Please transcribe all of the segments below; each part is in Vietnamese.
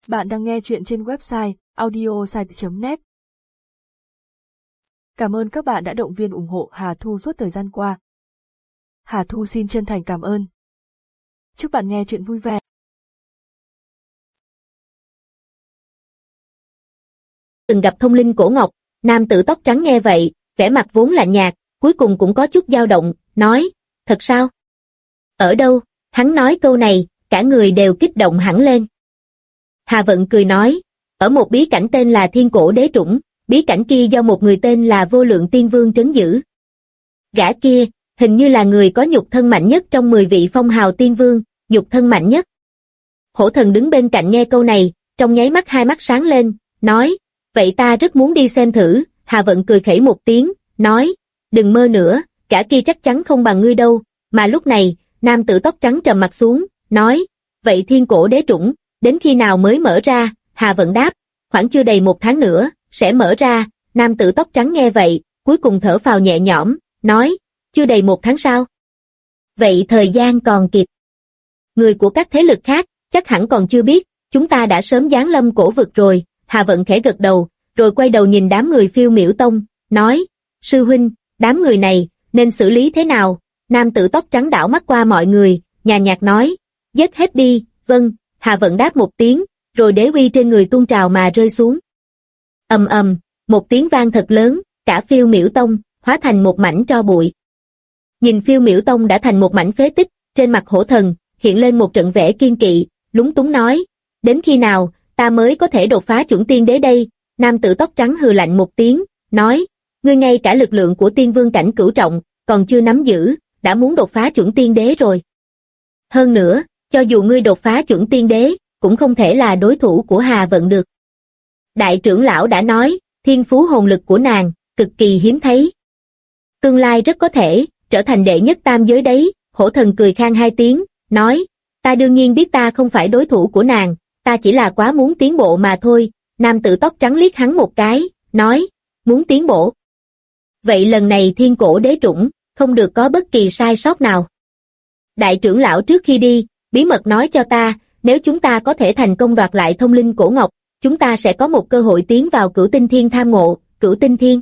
Bạn đang nghe chuyện trên website audiosite.net. Cảm ơn các bạn đã động viên ủng hộ Hà Thu suốt thời gian qua. Hà Thu xin chân thành cảm ơn. Chúc bạn nghe chuyện vui vẻ. Từng gặp thông linh cổ ngọc, nam tử tóc trắng nghe vậy, vẻ mặt vốn lạnh nhạt, cuối cùng cũng có chút dao động, nói, thật sao? Ở đâu? Hắn nói câu này, cả người đều kích động hẳn lên. Hà Vận cười nói, ở một bí cảnh tên là Thiên Cổ Đế Trũng, bí cảnh kia do một người tên là Vô Lượng Tiên Vương trấn giữ. Gã kia, hình như là người có nhục thân mạnh nhất trong 10 vị phong hào tiên vương, nhục thân mạnh nhất. Hổ Thần đứng bên cạnh nghe câu này, trong nháy mắt hai mắt sáng lên, nói, vậy ta rất muốn đi xem thử. Hà Vận cười khẩy một tiếng, nói, đừng mơ nữa, gã kia chắc chắn không bằng ngươi đâu. Mà lúc này, nam tử tóc trắng trầm mặt xuống, nói, vậy Thiên Cổ Đế Trũng, đến khi nào mới mở ra? Hà Vận đáp, khoảng chưa đầy 1 tháng nữa, sẽ mở ra. Nam tử tóc trắng nghe vậy, cuối cùng thở phào nhẹ nhõm, nói, chưa đầy 1 tháng sao? Vậy thời gian còn kịp. Người của các thế lực khác, chắc hẳn còn chưa biết, chúng ta đã sớm giáng lâm cổ vực rồi. Hà Vận khẽ gật đầu, rồi quay đầu nhìn đám người Phiêu Miểu Tông, nói, sư huynh, đám người này, nên xử lý thế nào? Nam tử tóc trắng đảo mắt qua mọi người, nhàn nhạt nói, giết hết đi. Vâng. Hà Vận đáp một tiếng, rồi đế uy trên người tuôn trào mà rơi xuống. Ầm ầm, một tiếng vang thật lớn, cả Phiêu Miểu Tông hóa thành một mảnh tro bụi. Nhìn Phiêu Miểu Tông đã thành một mảnh phế tích, trên mặt Hổ Thần hiện lên một trận vẻ kiên kỵ, lúng túng nói, đến khi nào ta mới có thể đột phá chuẩn tiên đế đây? Nam tử tóc trắng hừ lạnh một tiếng, nói, ngươi ngay cả lực lượng của tiên vương cảnh cửu trọng còn chưa nắm giữ, đã muốn đột phá chuẩn tiên đế rồi. Hơn nữa, cho dù ngươi đột phá chuẩn tiên đế, cũng không thể là đối thủ của Hà Vận được. Đại trưởng lão đã nói, thiên phú hồn lực của nàng, cực kỳ hiếm thấy. Tương lai rất có thể, trở thành đệ nhất tam giới đấy. Hổ Thần cười khan 2 tiếng, nói, ta đương nhiên biết ta không phải đối thủ của nàng, ta chỉ là quá muốn tiến bộ mà thôi. Nam tử tóc trắng liếc hắn một cái, nói, muốn tiến bộ. Vậy lần này Thiên Cổ Đế Trũng, không được có bất kỳ sai sót nào. Đại trưởng lão trước khi đi, bí mật nói cho ta, nếu chúng ta có thể thành công đoạt lại thông linh cổ ngọc, chúng ta sẽ có một cơ hội tiến vào Cửu Tinh Thiên tham ngộ. Cửu Tinh Thiên.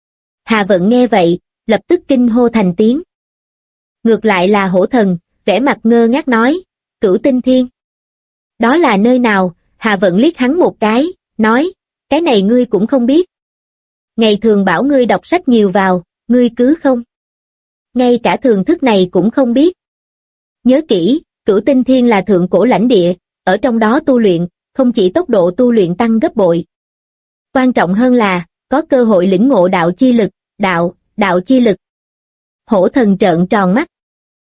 Hà Vận nghe vậy, lập tức kinh hô thành tiếng. Ngược lại là Hổ Thần, vẻ mặt ngơ ngác nói, Cửu Tinh Thiên. Đó là nơi nào? Hà Vận liếc hắn một cái, nói, cái này ngươi cũng không biết. Ngày thường bảo ngươi đọc sách nhiều vào, ngươi cứ không. Ngay cả thường thức này cũng không biết. Nhớ kỹ, Cửu Tinh Thiên là thượng cổ lãnh địa, ở trong đó tu luyện, không chỉ tốc độ tu luyện tăng gấp bội. Quan trọng hơn là, có cơ hội lĩnh ngộ đạo chi lực, đạo chi lực. Hổ Thần trợn tròn mắt.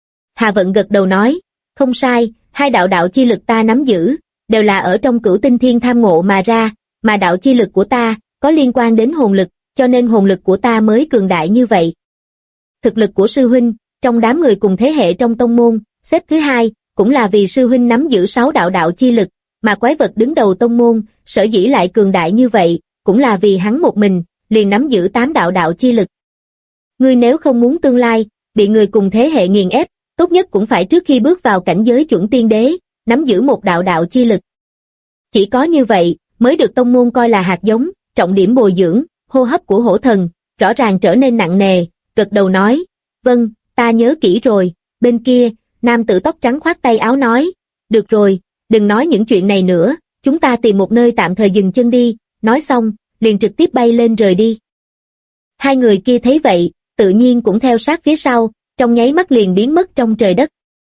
Hà Vận gật đầu nói, không sai, 2 đạo chi lực ta nắm giữ, đều là ở trong Cửu Tinh Thiên tham ngộ mà ra, mà đạo chi lực của ta, có liên quan đến hồn lực, cho nên hồn lực của ta mới cường đại như vậy. Thực lực của sư huynh, trong đám người cùng thế hệ trong tông môn, xếp thứ 2, cũng là vì sư huynh nắm giữ 6 đạo chi lực, mà quái vật đứng đầu tông môn, sở dĩ lại cường đại như vậy, cũng là vì hắn một mình, liền nắm giữ 8 đạo chi lực. Ngươi nếu không muốn tương lai, bị người cùng thế hệ nghiền ép, tốt nhất cũng phải trước khi bước vào cảnh giới chuẩn tiên đế, nắm giữ một đạo chi lực. Chỉ có như vậy, mới được tông môn coi là hạt giống, trọng điểm bồi dưỡng. Hô hấp của Hổ Thần, rõ ràng trở nên nặng nề, gật đầu nói, vâng, ta nhớ kỹ rồi. Bên kia, nam tử tóc trắng khoát tay áo nói, được rồi, đừng nói những chuyện này nữa, chúng ta tìm một nơi tạm thời dừng chân đi. Nói xong, liền trực tiếp bay lên rời đi. 2 người kia thấy vậy, tự nhiên cũng theo sát phía sau, trong nháy mắt liền biến mất trong trời đất.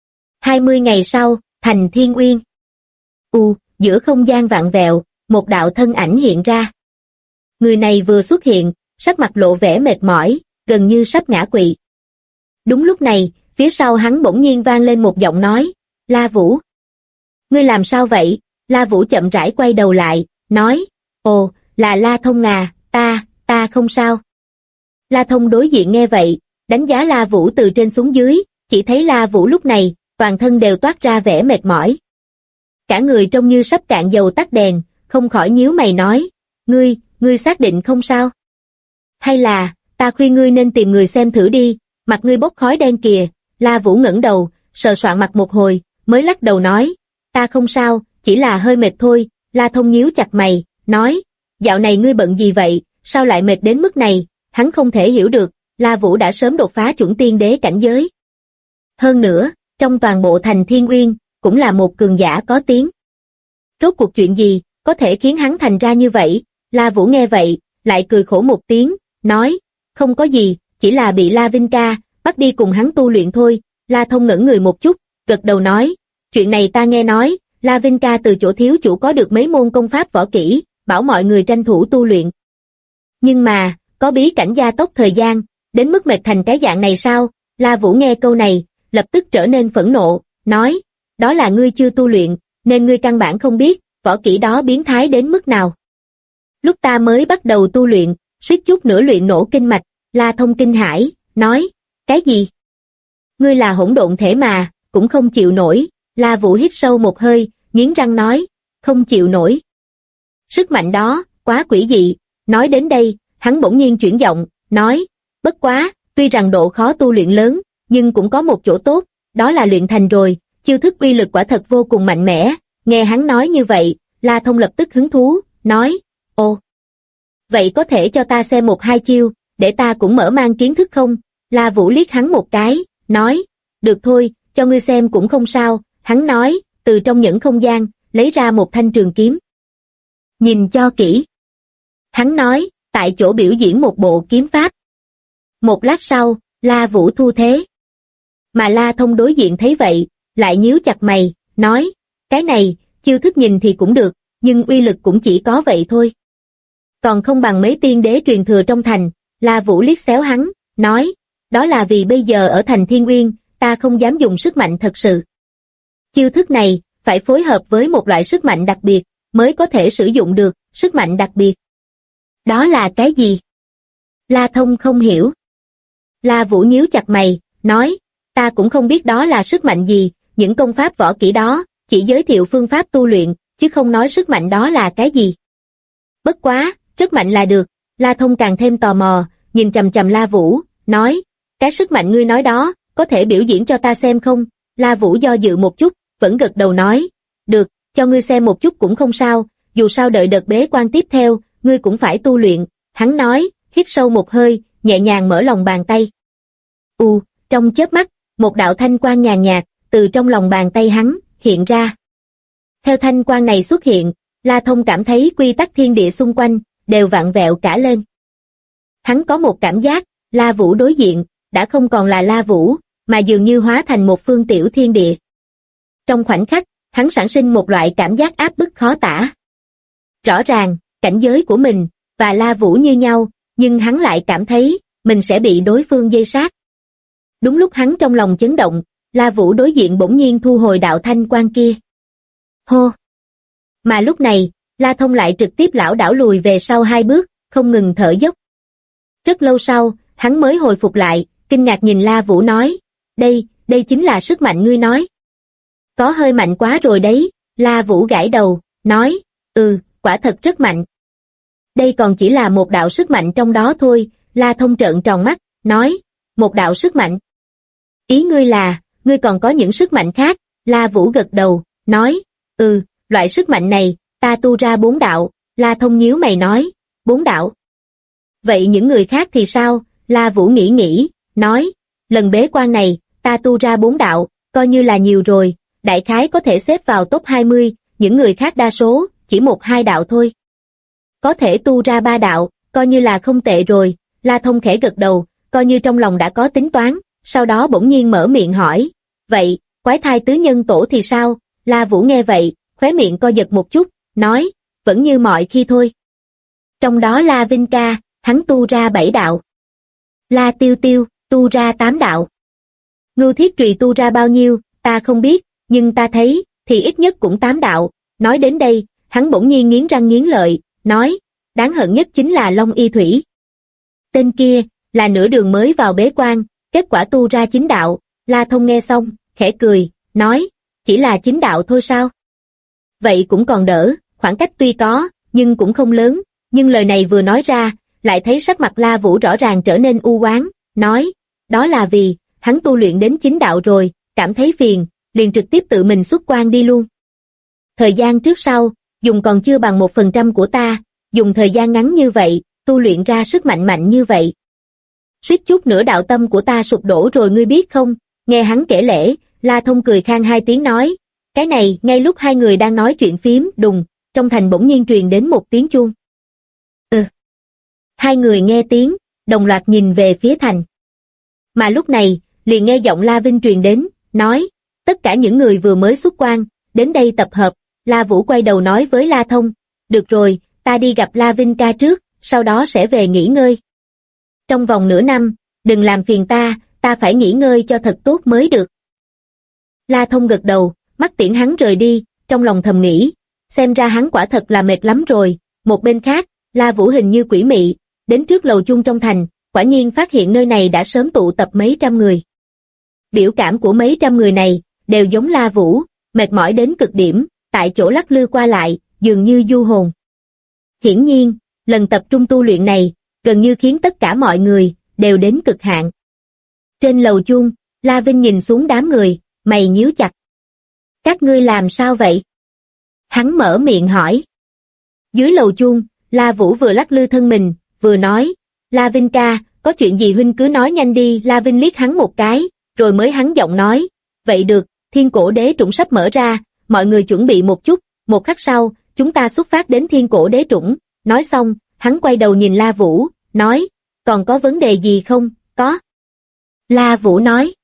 20 ngày sau, thành Thiên Uyên. Giữa không gian vạn vẹo, một đạo thân ảnh hiện ra. Người này vừa xuất hiện, sắc mặt lộ vẻ mệt mỏi, gần như sắp ngã quỵ. Đúng lúc này, phía sau hắn bỗng nhiên vang lên một giọng nói, La Vũ. Ngươi làm sao vậy? La Vũ chậm rãi quay đầu lại, nói, ồ, là La Thông à, ta không sao. La Thông đối diện nghe vậy, đánh giá La Vũ từ trên xuống dưới, chỉ thấy La Vũ lúc này, toàn thân đều toát ra vẻ mệt mỏi. Cả người trông như sắp cạn dầu tắt đèn, không khỏi nhíu mày nói, ngươi xác định không sao? Hay là, ta khuyên ngươi nên tìm người xem thử đi, mặt ngươi bốc khói đen kìa. La Vũ ngẩng đầu, sờ soạn mặt một hồi, mới lắc đầu nói, ta không sao, chỉ là hơi mệt thôi. La Thông nhíu chặt mày, nói, dạo này ngươi bận gì vậy, sao lại mệt đến mức này, hắn không thể hiểu được, La Vũ đã sớm đột phá chuẩn tiên đế cảnh giới. Hơn nữa, trong toàn bộ thành Thiên Uyên, cũng là một cường giả có tiếng. Rốt cuộc chuyện gì, có thể khiến hắn thành ra như vậy, La Vũ nghe vậy, lại cười khổ một tiếng, nói, không có gì, chỉ là bị La Vinh ca, bắt đi cùng hắn tu luyện thôi. La Thông ngẩn người một chút, gật đầu nói, chuyện này ta nghe nói, La Vinh ca từ chỗ thiếu chủ có được mấy môn công pháp võ kỹ, bảo mọi người tranh thủ tu luyện. Nhưng mà, có bí cảnh gia tốc thời gian, đến mức mệt thành cái dạng này sao? La Vũ nghe câu này, lập tức trở nên phẫn nộ, nói, đó là ngươi chưa tu luyện, nên ngươi căn bản không biết, võ kỹ đó biến thái đến mức nào. Lúc ta mới bắt đầu tu luyện, suýt chút nữa luyện nổ kinh mạch, La Thông kinh hãi, nói, cái gì? Ngươi là hỗn độn thể mà, cũng không chịu nổi. La Vũ hít sâu một hơi, nghiến răng nói, không chịu nổi. Sức mạnh đó, quá quỷ dị. Nói đến đây, hắn bỗng nhiên chuyển giọng, nói, bất quá, tuy rằng độ khó tu luyện lớn, nhưng cũng có một chỗ tốt, đó là luyện thành rồi, chiêu thức uy lực quả thật vô cùng mạnh mẽ. Nghe hắn nói như vậy, La Thông lập tức hứng thú, nói, ồ, vậy có thể cho ta xem một hai chiêu, để ta cũng mở mang kiến thức không? La Vũ liếc hắn một cái, nói, được thôi, cho ngươi xem cũng không sao. Hắn nói, từ trong những không gian, lấy ra một thanh trường kiếm. Nhìn cho kỹ. Hắn nói, tại chỗ biểu diễn một bộ kiếm pháp. Một lát sau, La Vũ thu thế. Mà La Thông đối diện thấy vậy, lại nhíu chặt mày, nói, cái này, chiêu thức nhìn thì cũng được, nhưng uy lực cũng chỉ có vậy thôi. Còn không bằng mấy tiên đế truyền thừa trong thành. La Vũ liếc xéo hắn, nói, đó là vì bây giờ ở thành Thiên Uyên, ta không dám dùng sức mạnh thật sự. Chiêu thức này, phải phối hợp với một loại sức mạnh đặc biệt, mới có thể sử dụng được, sức mạnh đặc biệt. Đó là cái gì? La Thông không hiểu. La Vũ nhíu chặt mày, nói, ta cũng không biết đó là sức mạnh gì, những công pháp võ kỹ đó, chỉ giới thiệu phương pháp tu luyện, chứ không nói sức mạnh đó là cái gì. Bất quá, rất mạnh là được. La Thông càng thêm tò mò, nhìn chằm chằm La Vũ, nói, cái sức mạnh ngươi nói đó, có thể biểu diễn cho ta xem không? La Vũ do dự một chút, vẫn gật đầu nói, được, cho ngươi xem một chút cũng không sao, dù sao đợi đợt bế quan tiếp theo, ngươi cũng phải tu luyện. Hắn nói, hít sâu một hơi, nhẹ nhàng mở lòng bàn tay. Trong chớp mắt, một đạo thanh quang nhàn nhạt, từ trong lòng bàn tay hắn, hiện ra. Theo thanh quang này xuất hiện, La Thông cảm thấy quy tắc thiên địa xung quanh, đều vặn vẹo cả lên. Hắn có một cảm giác, La Vũ đối diện, đã không còn là La Vũ, mà dường như hóa thành một phương tiểu thiên địa. Trong khoảnh khắc, hắn sản sinh một loại cảm giác áp bức khó tả. Rõ ràng, cảnh giới của mình, và La Vũ như nhau, nhưng hắn lại cảm thấy, mình sẽ bị đối phương dây sát. Đúng lúc hắn trong lòng chấn động, La Vũ đối diện bỗng nhiên thu hồi đạo thanh quang kia. Hô! Mà lúc này, La Thông lại trực tiếp lảo đảo lùi về sau 2 bước, không ngừng thở dốc. Rất lâu sau, hắn mới hồi phục lại, kinh ngạc nhìn La Vũ nói, đây chính là sức mạnh ngươi nói. Có hơi mạnh quá rồi đấy. La Vũ gãi đầu, nói, quả thật rất mạnh. Đây còn chỉ là một đạo sức mạnh trong đó thôi. La Thông trợn tròn mắt, nói, một đạo sức mạnh. Ý ngươi là, ngươi còn có những sức mạnh khác? La Vũ gật đầu, nói, loại sức mạnh này, ta tu ra 4 đạo. La Thông nhíu mày nói, 4 đạo. Vậy những người khác thì sao? La Vũ nghĩ, nói, lần bế quan này, ta tu ra 4 đạo, coi như là nhiều rồi, đại khái có thể xếp vào top 20, những người khác đa số, chỉ 1-2 đạo thôi. Có thể tu ra 3 đạo, coi như là không tệ rồi. La Thông khẽ gật đầu, coi như trong lòng đã có tính toán, sau đó bỗng nhiên mở miệng hỏi, vậy, quái thai tứ nhân tổ thì sao? La Vũ nghe vậy, khóe miệng co giật một chút, nói, vẫn như mọi khi thôi. Trong đó La Vinh ca, hắn tu ra 7 đạo. La Tiêu Tiêu, tu ra 8 đạo. Ngưu Thiết Trùy tu ra bao nhiêu, ta không biết, nhưng ta thấy, thì ít nhất cũng 8 đạo. Nói đến đây, hắn bỗng nhiên nghiến răng nghiến lợi, nói, đáng hận nhất chính là Long Y Thủy. Tên kia, là nửa đường mới vào bế quan, kết quả tu ra 9 đạo. La Thông nghe xong, khẽ cười, nói, chỉ là 9 đạo thôi sao? Vậy cũng còn đỡ, khoảng cách tuy có, nhưng cũng không lớn. Nhưng lời này vừa nói ra, lại thấy sắc mặt La Vũ rõ ràng trở nên u oán, nói, đó là vì, hắn tu luyện đến 9 đạo rồi, cảm thấy phiền, liền trực tiếp tự mình xuất quan đi luôn. Thời gian trước sau, dùng còn chưa bằng 1% của ta, dùng thời gian ngắn như vậy, tu luyện ra sức mạnh mạnh như vậy. Suýt chút nữa đạo tâm của ta sụp đổ rồi ngươi biết không? Nghe hắn kể lễ, La Thông cười khan hai tiếng nói. Cái này, ngay lúc hai người đang nói chuyện phím, đùng, trong thành bỗng nhiên truyền đến một tiếng chuông. Hai người nghe tiếng, đồng loạt nhìn về phía thành. Mà lúc này, liền nghe giọng La Vinh truyền đến, nói, tất cả những người vừa mới xuất quan, đến đây tập hợp. La Vũ quay đầu nói với La Thông, được rồi, ta đi gặp La Vinh ca trước, sau đó sẽ về nghỉ ngơi. Trong vòng nửa năm, đừng làm phiền ta phải nghỉ ngơi cho thật tốt mới được. La Thông gật đầu, mắt tiễn hắn rời đi, trong lòng thầm nghĩ, xem ra hắn quả thật là mệt lắm rồi. Một bên khác, La Vũ hình như quỷ mị, đến trước lầu chung trong thành, quả nhiên phát hiện nơi này đã sớm tụ tập mấy trăm người. Biểu cảm của mấy trăm người này, đều giống La Vũ, mệt mỏi đến cực điểm, tại chỗ lắc lư qua lại, dường như du hồn. Hiển nhiên, lần tập trung tu luyện này, gần như khiến tất cả mọi người, đều đến cực hạn. Trên lầu chung, La Vinh nhìn xuống đám người, mày nhíu chặt. Các ngươi làm sao vậy? Hắn mở miệng hỏi. Dưới lầu chung, La Vũ vừa lắc lư thân mình, vừa nói, La Vinh ca, có chuyện gì huynh cứ nói nhanh đi. La Vinh liếc hắn một cái, rồi mới hắn giọng nói, vậy được, Thiên Cổ Đế Trũng sắp mở ra, mọi người chuẩn bị một chút, một khắc sau, chúng ta xuất phát đến Thiên Cổ Đế Trũng. Nói xong, hắn quay đầu nhìn La Vũ, nói, còn có vấn đề gì không? Có. La Vũ nói,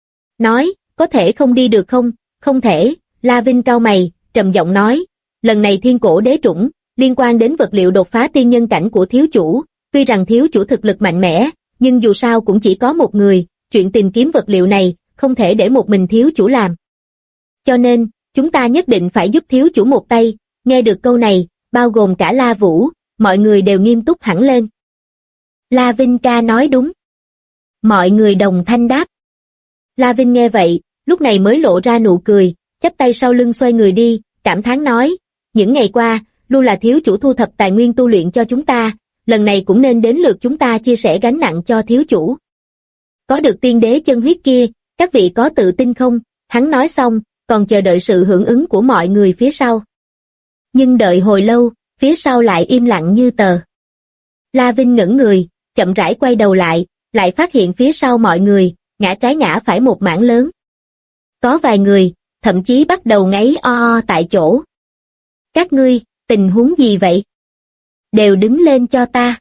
có thể không đi được không? Không thể. La Vinh cau mày, trầm giọng nói, lần này Thiên Cổ Đế Trũng, liên quan đến vật liệu đột phá tiên nhân cảnh của thiếu chủ, tuy rằng thiếu chủ thực lực mạnh mẽ, nhưng dù sao cũng chỉ có một người, chuyện tìm kiếm vật liệu này, không thể để một mình thiếu chủ làm. Cho nên, chúng ta nhất định phải giúp thiếu chủ một tay. Nghe được câu này, bao gồm cả La Vũ, mọi người đều nghiêm túc hẳn lên. La Vinh ca nói đúng. Mọi người đồng thanh đáp. La Vinh nghe vậy, lúc này mới lộ ra nụ cười, chắp tay sau lưng xoay người đi, cảm thán nói, những ngày qua, luôn là thiếu chủ thu thập tài nguyên tu luyện cho chúng ta, lần này cũng nên đến lượt chúng ta chia sẻ gánh nặng cho thiếu chủ. Có được tiên đế chân huyết kia, các vị có tự tin không? Hắn nói xong, còn chờ đợi sự hưởng ứng của mọi người phía sau. Nhưng đợi hồi lâu, phía sau lại im lặng như tờ. La Vinh ngẩng người, chậm rãi quay đầu lại phát hiện phía sau mọi người, ngã trái ngã phải một mảng lớn. Có vài người, thậm chí bắt đầu ngáy o tại chỗ. Các ngươi, tình huống gì vậy? Đều đứng lên cho ta.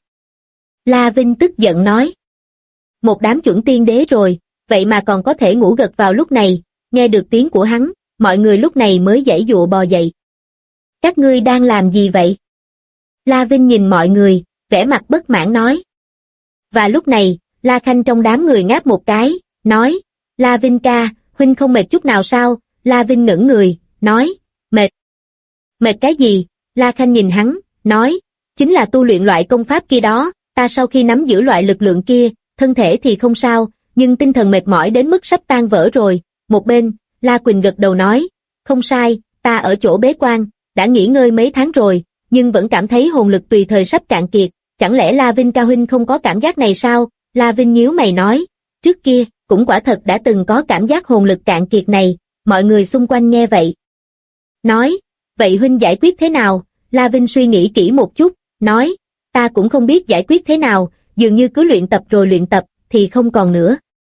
La Vinh tức giận nói. Một đám chuẩn tiên đế rồi, vậy mà còn có thể ngủ gật vào lúc này. Nghe được tiếng của hắn, mọi người lúc này mới giãy giụa bò dậy. Các ngươi đang làm gì vậy? La Vinh nhìn mọi người, vẻ mặt bất mãn nói. Và lúc này, La Khanh trong đám người ngáp một cái, nói, La Vinh ca, huynh không mệt chút nào sao? La Vinh ngẩng người, nói, mệt. Mệt cái gì? La Khanh nhìn hắn, nói, chính là tu luyện loại công pháp kia đó, ta sau khi nắm giữ loại lực lượng kia, thân thể thì không sao, nhưng tinh thần mệt mỏi đến mức sắp tan vỡ rồi. Một bên, La Quỳnh gật đầu nói, không sai, ta ở chỗ bế quan, đã nghỉ ngơi mấy tháng rồi, nhưng vẫn cảm thấy hồn lực tùy thời sắp cạn kiệt, chẳng lẽ La Vinh ca huynh không có cảm giác này sao? La Vinh nhíu mày nói, trước kia, cũng quả thật đã từng có cảm giác hồn lực cạn kiệt này. Mọi người xung quanh nghe vậy. Nói, vậy huynh giải quyết thế nào? La Vinh suy nghĩ kỹ một chút, nói, ta cũng không biết giải quyết thế nào, dường như cứ luyện tập rồi luyện tập, thì không còn nữa.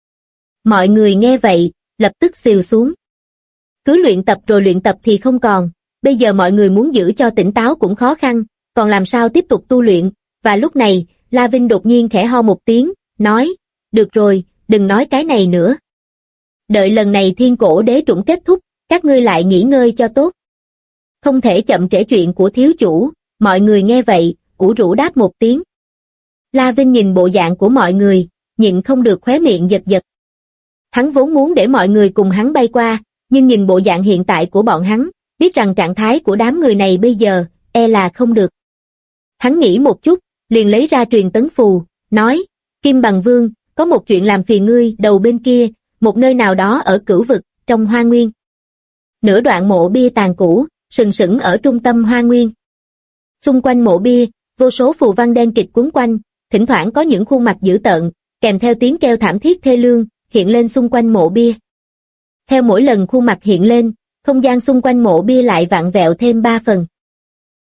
Mọi người nghe vậy, lập tức xìu xuống. Cứ luyện tập rồi luyện tập thì không còn, bây giờ mọi người muốn giữ cho tỉnh táo cũng khó khăn, còn làm sao tiếp tục tu luyện? Và lúc này, La Vinh đột nhiên khẽ ho một tiếng, nói, được rồi, đừng nói cái này nữa. Đợi lần này Thiên Cổ Đế Trũng kết thúc, các ngươi lại nghỉ ngơi cho tốt. Không thể chậm trễ chuyện của thiếu chủ. Mọi người nghe vậy, ủ rũ đáp một tiếng. La Vinh nhìn bộ dạng của mọi người, nhịn không được khóe miệng giật giật. Hắn vốn muốn để mọi người cùng hắn bay qua, nhưng nhìn bộ dạng hiện tại của bọn hắn, biết rằng trạng thái của đám người này bây giờ, e là không được. Hắn nghĩ một chút, liền lấy ra truyền tấn phù, nói, Kim Bằng Vương, có một chuyện làm phiền ngươi. Đầu bên kia, một nơi nào đó ở Cửu Vực, trong Hoa Nguyên. Nửa đoạn mộ bia tàn cũ, sừng sững ở trung tâm Hoa Nguyên. Xung quanh mộ bia, vô số phù văn đen kịt quấn quanh, thỉnh thoảng có những khuôn mặt dữ tợn, kèm theo tiếng kêu thảm thiết thê lương, hiện lên xung quanh mộ bia. Theo mỗi lần khuôn mặt hiện lên, không gian xung quanh mộ bia lại vặn vẹo thêm 3 phần.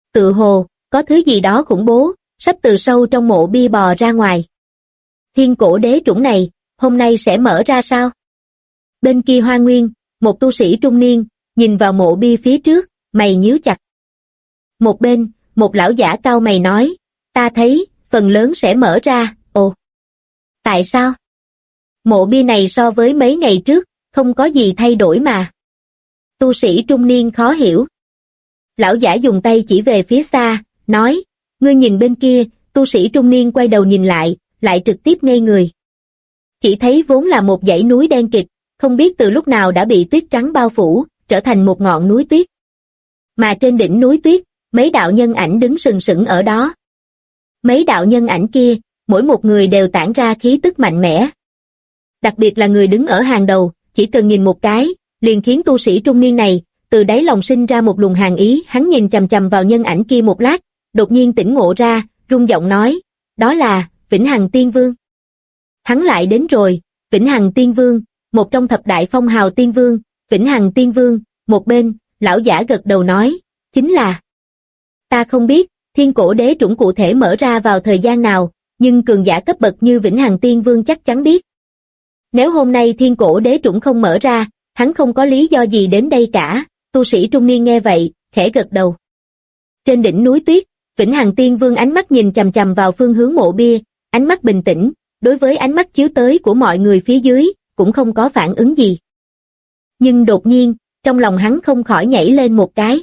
Tự hồ, có thứ gì đó khủng bố, sắp từ sâu trong mộ bia bò ra ngoài. Thiên cổ đế trũng này, hôm nay sẽ mở ra sao? Bên kia Hoa Nguyên, một tu sĩ trung niên, nhìn vào mộ bia phía trước, mày nhíu chặt. Một bên, một lão giả cau mày nói, ta thấy, phần lớn sẽ mở ra, ồ. Tại sao? Mộ bia này so với mấy ngày trước, không có gì thay đổi mà. Tu sĩ trung niên khó hiểu. Lão giả dùng tay chỉ về phía xa, nói, ngươi nhìn bên kia, tu sĩ trung niên quay đầu nhìn lại trực tiếp ngây người. Chỉ thấy vốn là một dãy núi đen kịt, không biết từ lúc nào đã bị tuyết trắng bao phủ, trở thành một ngọn núi tuyết. Mà trên đỉnh núi tuyết, mấy đạo nhân ảnh đứng sừng sững ở đó. Mấy đạo nhân ảnh kia, mỗi một người đều tản ra khí tức mạnh mẽ. Đặc biệt là người đứng ở hàng đầu, chỉ cần nhìn một cái, liền khiến tu sĩ trung niên này, từ đáy lòng sinh ra một luồng hàn ý. Hắn nhìn chằm chằm vào nhân ảnh kia một lát, đột nhiên tỉnh ngộ ra, rung giọng nói, đó là Vĩnh Hằng Tiên Vương. Hắn lại đến rồi, Vĩnh Hằng Tiên Vương, một trong thập đại phong hào tiên vương, Vĩnh Hằng Tiên Vương. Một bên, lão giả gật đầu nói, chính là. Ta không biết, thiên cổ đế trũng cụ thể mở ra vào thời gian nào, nhưng cường giả cấp bậc như Vĩnh Hằng Tiên Vương chắc chắn biết. Nếu hôm nay thiên cổ đế trũng không mở ra, hắn không có lý do gì đến đây cả. Tu sĩ trung niên nghe vậy, khẽ gật đầu. Trên đỉnh núi tuyết, Vĩnh Hằng Tiên Vương ánh mắt nhìn chằm chằm vào phương hướng mộ bia, ánh mắt bình tĩnh, đối với ánh mắt chiếu tới của mọi người phía dưới, cũng không có phản ứng gì. Nhưng đột nhiên, trong lòng hắn không khỏi nhảy lên một cái.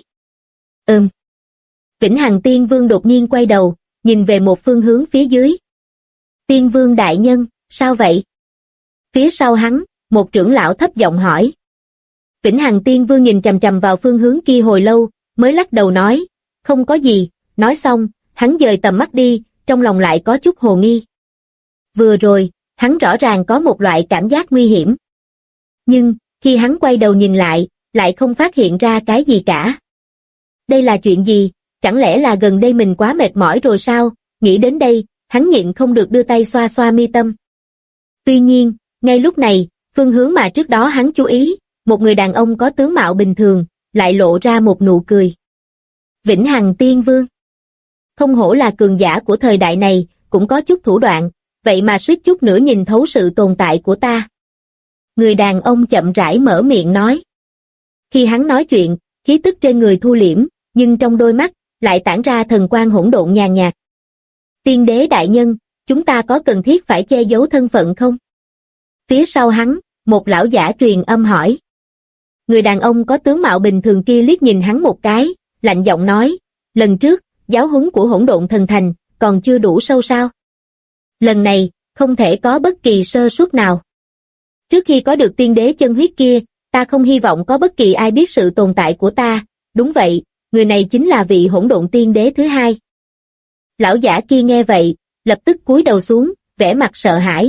Vĩnh Hằng Tiên Vương đột nhiên quay đầu, nhìn về một phương hướng phía dưới. Tiên Vương đại nhân, sao vậy? Phía sau hắn, một trưởng lão thấp giọng hỏi. Vĩnh Hằng Tiên Vương nhìn chằm chằm vào phương hướng kia hồi lâu, mới lắc đầu nói, không có gì. Nói xong, hắn dời tầm mắt đi, trong lòng lại có chút hồ nghi. Vừa rồi, hắn rõ ràng có một loại cảm giác nguy hiểm. Nhưng, khi hắn quay đầu nhìn lại không phát hiện ra cái gì cả. Đây là chuyện gì? Chẳng lẽ là gần đây mình quá mệt mỏi rồi sao? Nghĩ đến đây, hắn nhịn không được đưa tay xoa xoa mi tâm. Tuy nhiên, ngay lúc này, phương hướng mà trước đó hắn chú ý, một người đàn ông có tướng mạo bình thường, lại lộ ra một nụ cười. Vĩnh Hằng Tiên Vương. Không hổ là cường giả của thời đại này, cũng có chút thủ đoạn, vậy mà suýt chút nữa nhìn thấu sự tồn tại của ta. Người đàn ông chậm rãi mở miệng nói. Khi hắn nói chuyện, khí tức trên người thu liễm, nhưng trong đôi mắt, lại tản ra thần quang hỗn độn nhàn nhạt. Tiên đế đại nhân, chúng ta có cần thiết phải che giấu thân phận không? Phía sau hắn, một lão giả truyền âm hỏi. Người đàn ông có tướng mạo bình thường kia liếc nhìn hắn một cái, lạnh giọng nói, lần trước, giáo huấn của hỗn độn thần thành, còn chưa đủ sâu sao? Lần này, không thể có bất kỳ sơ suất nào. Trước khi có được tiên đế chân huyết kia, ta không hy vọng có bất kỳ ai biết sự tồn tại của ta. Đúng vậy, người này chính là vị hỗn độn tiên đế thứ hai. Lão giả kia nghe vậy, lập tức cúi đầu xuống, vẻ mặt sợ hãi.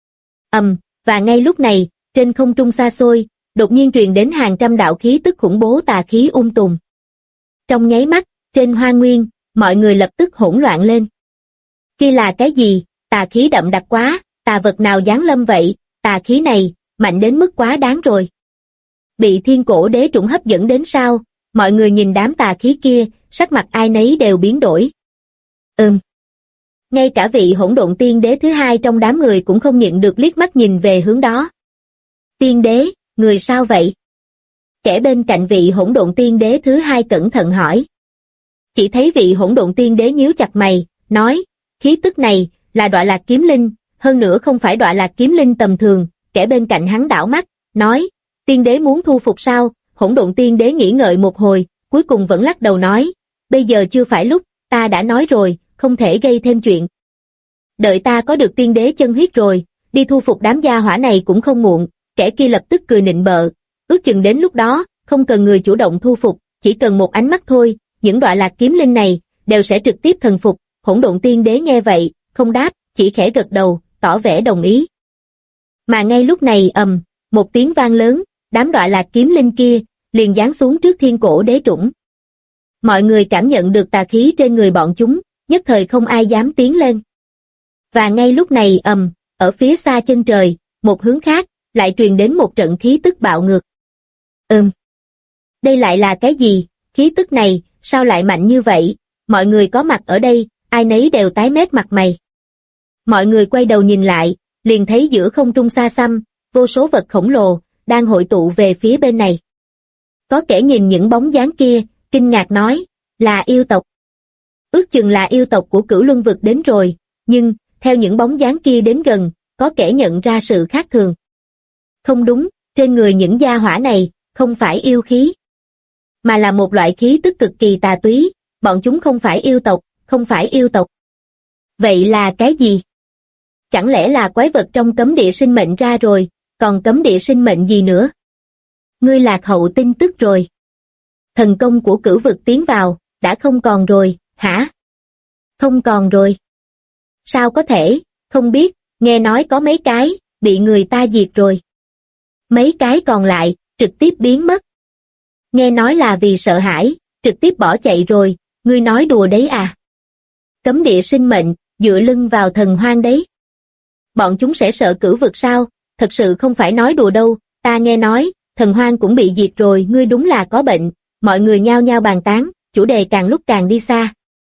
Và ngay lúc này, trên không trung xa xôi, đột nhiên truyền đến hàng trăm đạo khí tức khủng bố tà khí tùng. Trong nháy mắt, trên Hoa Nguyên, mọi người lập tức hỗn loạn lên. Kia là cái gì? Tà khí đậm đặc quá, tà vật nào giáng lâm vậy? Tà khí này, mạnh đến mức quá đáng rồi. Bị thiên cổ đế trũng hấp dẫn đến sao? Mọi người nhìn đám tà khí kia, sắc mặt ai nấy đều biến đổi. Ngay cả vị hỗn độn tiên đế thứ hai trong đám người cũng không nhịn được liếc mắt nhìn về hướng đó. Tiên đế, người sao vậy? Kẻ bên cạnh vị hỗn độn tiên đế thứ hai cẩn thận hỏi. Chỉ thấy vị hỗn độn tiên đế nhíu chặt mày, nói, khí tức này, là Đọa Lạc Kiếm Linh, hơn nữa không phải Đọa Lạc Kiếm Linh tầm thường. Kẻ bên cạnh hắn đảo mắt, nói, tiên đế muốn thu phục sao? Hỗn độn tiên đế nghĩ ngợi một hồi, cuối cùng vẫn lắc đầu nói, bây giờ chưa phải lúc, ta đã nói rồi, không thể gây thêm chuyện. Đợi ta có được tiên đế chân huyết rồi, đi thu phục đám gia hỏa này cũng không muộn. Kẻ kia lập tức cười nịnh bợ, ước chừng đến lúc đó, không cần người chủ động thu phục, chỉ cần một ánh mắt thôi, những Đọa Lạc Kiếm Linh này, đều sẽ trực tiếp thần phục. Hỗn độn tiên đế nghe vậy, không đáp, chỉ khẽ gật đầu, tỏ vẻ đồng ý. Mà ngay lúc này một tiếng vang lớn, đám Đọa Lạc Kiếm Linh kia, liền giáng xuống trước thiên cổ đế trũng. Mọi người cảm nhận được tà khí trên người bọn chúng, nhất thời không ai dám tiến lên. Và ngay lúc này ở phía xa chân trời, một hướng khác, lại truyền đến một trận khí tức bạo ngược. Đây lại là cái gì? Khí tức này, sao lại mạnh như vậy? mọi người có mặt ở đây, ai nấy đều tái mét mặt mày. Mọi người quay đầu nhìn lại, liền thấy giữa không trung xa xăm, vô số vật khổng lồ, đang hội tụ về phía bên này. Có kẻ nhìn những bóng dáng kia, kinh ngạc nói, là yêu tộc. Ước chừng là yêu tộc của Cửu Luân vực đến rồi, nhưng, theo những bóng dáng kia đến gần, có kẻ nhận ra sự khác thường. Không đúng, trên người những gia hỏa này, không phải yêu khí, mà là một loại khí tức cực kỳ tà túy, bọn chúng không phải yêu tộc, không phải yêu tộc. Vậy là cái gì? Chẳng lẽ là quái vật trong cấm địa sinh mệnh ra rồi, còn cấm địa sinh mệnh gì nữa? Ngươi lạc hậu tin tức rồi. Thần công của Cửu vực tiến vào, đã không còn rồi, hả? Không còn rồi. Sao có thể, không biết, nghe nói có mấy cái, bị người ta diệt rồi. Mấy cái còn lại, trực tiếp biến mất. Nghe nói là vì sợ hãi, trực tiếp bỏ chạy rồi, ngươi nói đùa đấy à? Cấm địa sinh mệnh, dựa lưng vào thần hoang đấy. Bọn chúng sẽ sợ Cửu vực sao? Thật sự không phải nói đùa đâu, ta nghe nói, thần hoang cũng bị diệt rồi, ngươi đúng là có bệnh. Mọi người nhao nhao bàn tán, chủ đề càng lúc càng đi xa.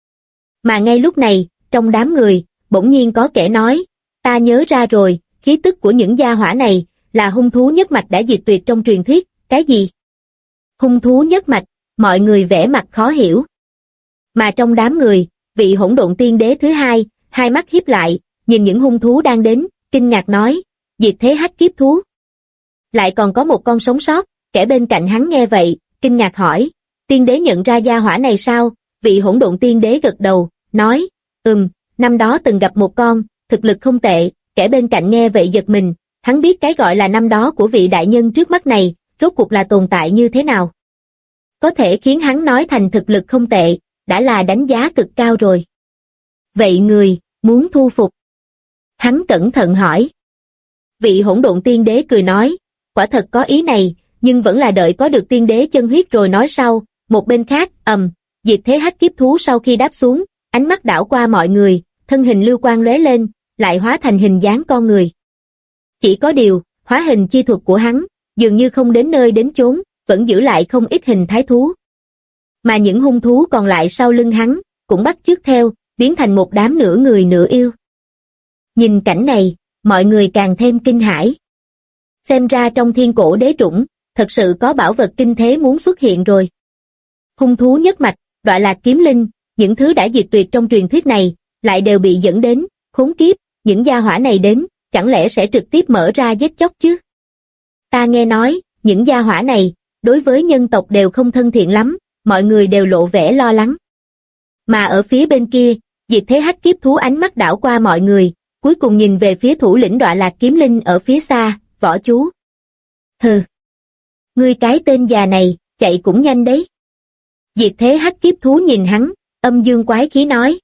Mà ngay lúc này, trong đám người, bỗng nhiên có kẻ nói, ta nhớ ra rồi, khí tức của những gia hỏa này, là hung thú nhất mạch đã diệt tuyệt trong truyền thuyết, cái gì? Hung thú nhất mạch, mọi người vẻ mặt khó hiểu. Mà trong đám người, vị hỗn độn tiên đế thứ hai, hai mắt híp lại, nhìn những hung thú đang đến, kinh ngạc nói, diệt thế hắc kiếp thú. Lại còn có một con sống sót, kẻ bên cạnh hắn nghe vậy, kinh ngạc hỏi, tiên đế nhận ra gia hỏa này sao? Vị hỗn độn tiên đế gật đầu, nói, năm đó từng gặp một con, thực lực không tệ, kẻ bên cạnh nghe vậy giật mình, hắn biết cái gọi là năm đó của vị đại nhân trước mắt này, rốt cuộc là tồn tại như thế nào. Có thể khiến hắn nói thành thực lực không tệ, đã là đánh giá cực cao rồi. Vậy người, muốn thu phục? Hắn cẩn thận hỏi. Vị hỗn độn tiên đế cười nói, quả thật có ý này, nhưng vẫn là đợi có được tiên đế chân huyết rồi nói sau. Một bên khác, diệt thế hắc kiếp thú sau khi đáp xuống, ánh mắt đảo qua mọi người, thân hình lưu quang lóe lên, lại hóa thành hình dáng con người. Chỉ có điều, hóa hình chi thuật của hắn, dường như không đến nơi đến chốn, vẫn giữ lại không ít hình thái thú. Mà những hung thú còn lại sau lưng hắn, cũng bắt chước theo, biến thành một đám nửa người nửa yêu. Nhìn cảnh này, mọi người càng thêm kinh hãi. Xem ra trong thiên cổ đế trũng, thật sự có bảo vật kinh thế muốn xuất hiện rồi. Hung thú nhất mạch, Đọa Lạc kiếm linh, những thứ đã diệt tuyệt trong truyền thuyết này, lại đều bị dẫn đến, khốn kiếp, những gia hỏa này đến, chẳng lẽ sẽ trực tiếp mở ra giết chóc chứ? Ta nghe nói, những gia hỏa này, đối với nhân tộc đều không thân thiện lắm, mọi người đều lộ vẻ lo lắng. Mà ở phía bên kia, diệt thế hắc kiếp thú ánh mắt đảo qua mọi người, cuối cùng nhìn về phía thủ lĩnh Đọa Lạc kiếm linh ở phía xa, Võ Chú. Hừ, ngươi cái tên già này, chạy cũng nhanh đấy. Diệt thế hắc kiếp thú nhìn hắn, âm dương quái khí nói.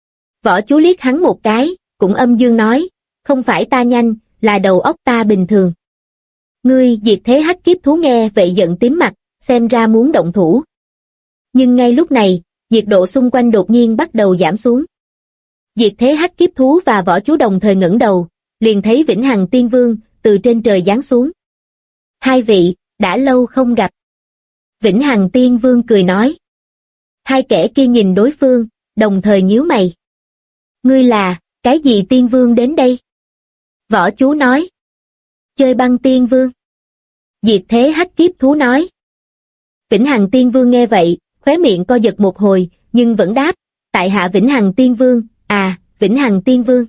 Võ Chú liếc hắn một cái, cũng âm dương nói, không phải ta nhanh, là đầu óc ta bình thường. Ngươi diệt thế hắc kiếp thú nghe vậy giận tím mặt, xem ra muốn động thủ. Nhưng ngay lúc này, nhiệt độ xung quanh đột nhiên bắt đầu giảm xuống. Diệt thế hắc kiếp thú và Võ Chú đồng thời ngẩng đầu, liền thấy Vĩnh Hằng Tiên Vương từ trên trời giáng xuống. Hai vị, đã lâu không gặp. Vĩnh Hằng Tiên Vương cười nói. Hai kẻ kia nhìn đối phương, đồng thời nhíu mày. Ngươi là, cái gì Tiên Vương đến đây? Võ Chú nói. Chơi băng Tiên Vương. Diệt thế hắc kiếp thú nói. Vĩnh Hằng Tiên Vương nghe vậy, khóe miệng co giật một hồi, nhưng vẫn đáp, tại hạ Vĩnh Hằng Tiên Vương, Vĩnh Hằng Tiên Vương.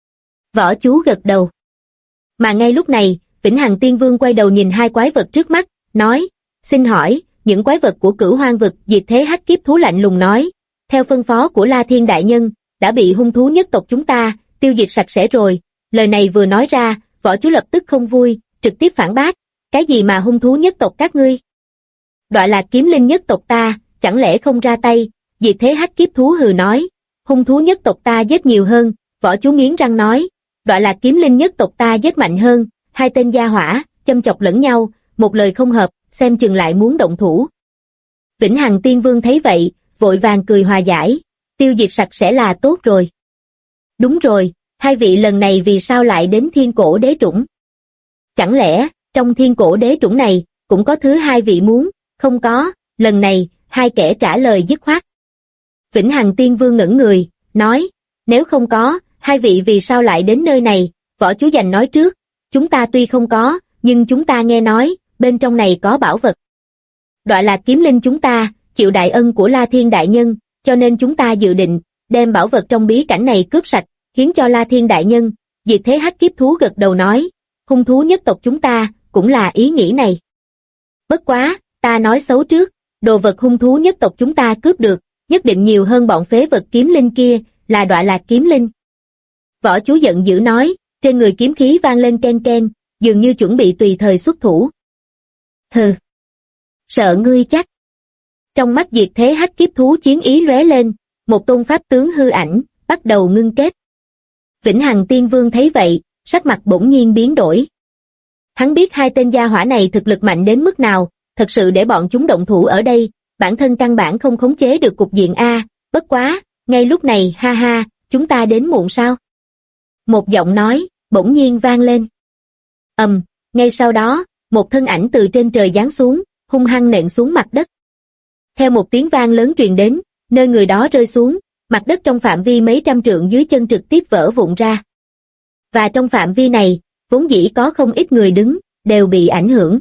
Võ Chú gật đầu. Mà ngay lúc này, Vĩnh Hằng Tiên Vương quay đầu nhìn hai quái vật trước mắt, nói, xin hỏi, những quái vật của Cửu Hoang vực? Diệt thế hắc kiếp thú lạnh lùng nói, theo phân phó của La Thiên Đại Nhân, đã bị hung thú nhất tộc chúng ta, tiêu diệt sạch sẽ rồi. Lời này vừa nói ra, Võ Chú lập tức không vui, trực tiếp phản bác, cái gì mà hung thú nhất tộc các ngươi? Đọa Lạc kiếm linh nhất tộc ta, chẳng lẽ không ra tay? Diệt thế hắc kiếp thú hừ nói, hung thú nhất tộc ta giết nhiều hơn. Võ Chú nghiến răng nói, Đọa Lạc kiếm linh nhất tộc ta giết mạnh hơn. Hai tên gia hỏa, châm chọc lẫn nhau, một lời không hợp, xem chừng lại muốn động thủ. Vĩnh Hằng Tiên Vương thấy vậy, vội vàng cười hòa giải, tiêu diệt sạch sẽ là tốt rồi. Đúng rồi, hai vị lần này vì sao lại đến thiên cổ đế trũng? Chẳng lẽ, trong thiên cổ đế trũng này, cũng có thứ hai vị muốn? Không có, lần này, hai kẻ trả lời dứt khoát. Vĩnh Hằng Tiên Vương ngẩn người, nói, nếu không có, hai vị vì sao lại đến nơi này? Võ Chú Dành nói trước, chúng ta tuy không có, nhưng chúng ta nghe nói, bên trong này có bảo vật. Đọa Lạc Kiếm Linh chúng ta, chịu đại ân của La Thiên Đại Nhân, cho nên chúng ta dự định, đem bảo vật trong bí cảnh này cướp sạch, hiến cho La Thiên Đại Nhân. Diệt Thế Hắc Kiếp Thú gật đầu nói, hung thú nhất tộc chúng ta, cũng là ý nghĩ này. Bất quá, ta nói xấu trước, đồ vật hung thú nhất tộc chúng ta cướp được, nhất định nhiều hơn bọn phế vật kiếm linh kia, là Đọa Lạc Kiếm Linh. Võ Chú giận dữ nói, trên người kiếm khí vang lên ken ken, dường như chuẩn bị tùy thời xuất thủ. Hừ, sợ ngươi chắc. Trong mắt Diệt Thế Hắc Kiếp Thú chiến ý lóe lên, một tôn pháp tướng hư ảnh, bắt đầu ngưng kết. Vĩnh Hằng Tiên Vương thấy vậy, sắc mặt bỗng nhiên biến đổi. Hắn biết hai tên gia hỏa này thực lực mạnh đến mức nào, thật sự để bọn chúng động thủ ở đây, bản thân căn bản không khống chế được cục diện A, bất quá, ngay lúc này ha ha, chúng ta đến muộn sao? Một giọng nói, bỗng nhiên vang lên. Ngay sau đó, một thân ảnh từ trên trời giáng xuống, hung hăng nện xuống mặt đất. Theo một tiếng vang lớn truyền đến, nơi người đó rơi xuống, mặt đất trong phạm vi mấy trăm trượng dưới chân trực tiếp vỡ vụn ra. Và trong phạm vi này, vốn dĩ có không ít người đứng, đều bị ảnh hưởng.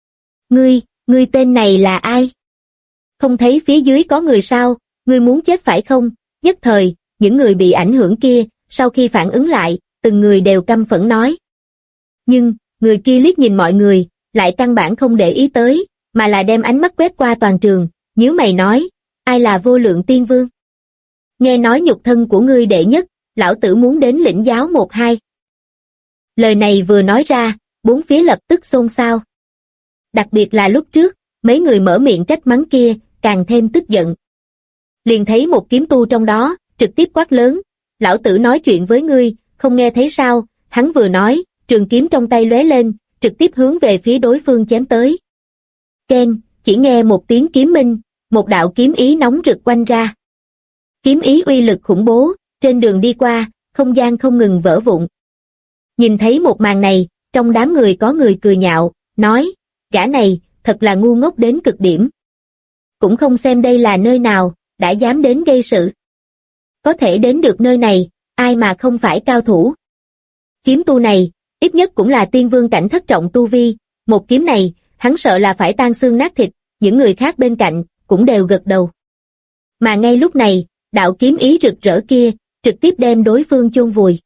Ngươi tên này là ai? Không thấy phía dưới có người sao, ngươi muốn chết phải không? Nhất thời, những người bị ảnh hưởng kia, sau khi phản ứng lại, từng người đều căm phẫn nói. Nhưng, người kia liếc nhìn mọi người, lại căn bản không để ý tới, mà là đem ánh mắt quét qua toàn trường, nhíu mày nói, ai là Vô Lượng Tiên Vương? Nghe nói nhục thân của ngươi đệ nhất, lão tử muốn đến lĩnh giáo 1-2. Lời này vừa nói ra, bốn phía lập tức xôn xao. Đặc biệt là lúc trước, mấy người mở miệng trách mắng kia, càng thêm tức giận. Liền thấy một kiếm tu trong đó, trực tiếp quát lớn, lão tử nói chuyện với ngươi, không nghe thấy sao? Hắn vừa nói, trường kiếm trong tay lóe lên, trực tiếp hướng về phía đối phương chém tới. Keng, chỉ nghe một tiếng kiếm minh, một đạo kiếm ý nóng rực quanh ra. Kiếm ý uy lực khủng bố, trên đường đi qua, không gian không ngừng vỡ vụn. Nhìn thấy một màn này, trong đám người có người cười nhạo, nói, gã này, thật là ngu ngốc đến cực điểm. Cũng không xem đây là nơi nào, đã dám đến gây sự. Có thể đến được nơi này, ai mà không phải cao thủ. Kiếm tu này, ít nhất cũng là tiên vương cảnh thất trọng tu vi, một kiếm này, hắn sợ là phải tan xương nát thịt, những người khác bên cạnh, cũng đều gật đầu. Mà ngay lúc này, đạo kiếm ý rực rỡ kia, trực tiếp đem đối phương chôn vùi.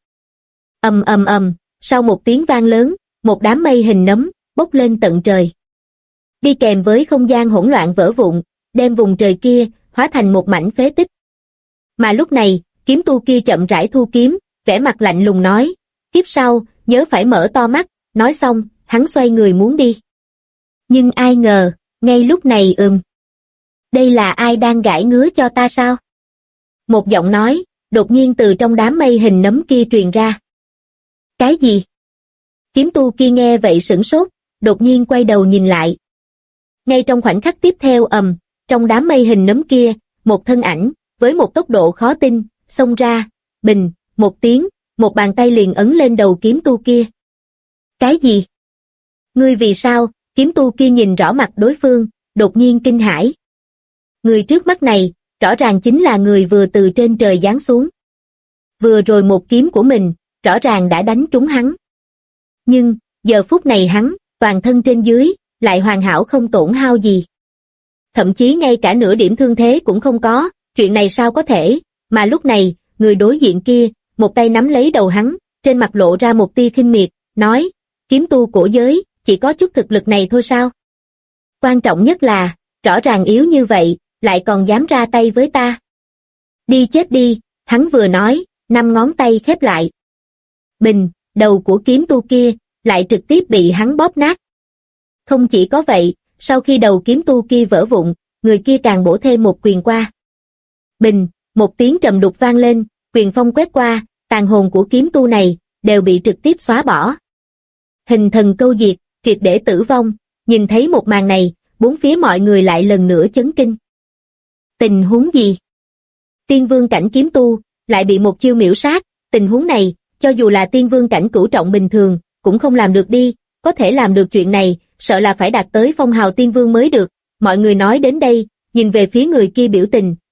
Sau một tiếng vang lớn, một đám mây hình nấm, bốc lên tận trời. Đi kèm với không gian hỗn loạn vỡ vụn, đem vùng trời kia, hóa thành một mảnh phế tích. Mà lúc này, kiếm tu kia chậm rãi thu kiếm, vẻ mặt lạnh lùng nói, kiếp sau, nhớ phải mở to mắt, nói xong, hắn xoay người muốn đi. Nhưng ai ngờ, ngay lúc này đây là ai đang gãi ngứa cho ta sao? Một giọng nói, đột nhiên từ trong đám mây hình nấm kia truyền ra. Cái gì? Kiếm tu kia nghe vậy sửng sốt, đột nhiên quay đầu nhìn lại. Ngay trong khoảnh khắc tiếp theo trong đám mây hình nấm kia, một thân ảnh, với một tốc độ khó tin, xông ra, bình, một tiếng, một bàn tay liền ấn lên đầu kiếm tu kia. Cái gì? Ngươi vì sao? Kiếm tu kia nhìn rõ mặt đối phương, đột nhiên kinh hãi. Người trước mắt này, rõ ràng chính là người vừa từ trên trời giáng xuống. Vừa rồi một kiếm của mình, rõ ràng đã đánh trúng hắn. Nhưng, giờ phút này hắn, toàn thân trên dưới, lại hoàn hảo không tổn hao gì. Thậm chí ngay cả nửa điểm thương thế cũng không có, chuyện này sao có thể, mà lúc này, người đối diện kia, một tay nắm lấy đầu hắn, trên mặt lộ ra một tia khinh miệt, nói, kiếm tu cổ giới, chỉ có chút thực lực này thôi sao? Quan trọng nhất là, rõ ràng yếu như vậy, lại còn dám ra tay với ta. Đi chết đi, hắn vừa nói, 5 ngón tay khép lại. Bình, đầu của kiếm tu kia, lại trực tiếp bị hắn bóp nát. Không chỉ có vậy, sau khi đầu kiếm tu kia vỡ vụn, người kia càng bổ thêm một quyền qua. Bình, một tiếng trầm đục vang lên, quyền phong quét qua, tàn hồn của kiếm tu này, đều bị trực tiếp xóa bỏ. Hình thần câu diệt, triệt để tử vong, nhìn thấy một màn này, bốn phía mọi người lại lần nữa chấn kinh. Tình huống gì? Tiên vương cảnh kiếm tu, lại bị một chiêu miểu sát, tình huống này, cho dù là tiên vương cảnh cửu trọng bình thường, cũng không làm được đi, có thể làm được chuyện này, sợ là phải đạt tới phong hào tiên vương mới được. Mọi người nói đến đây, nhìn về phía người kia biểu tình,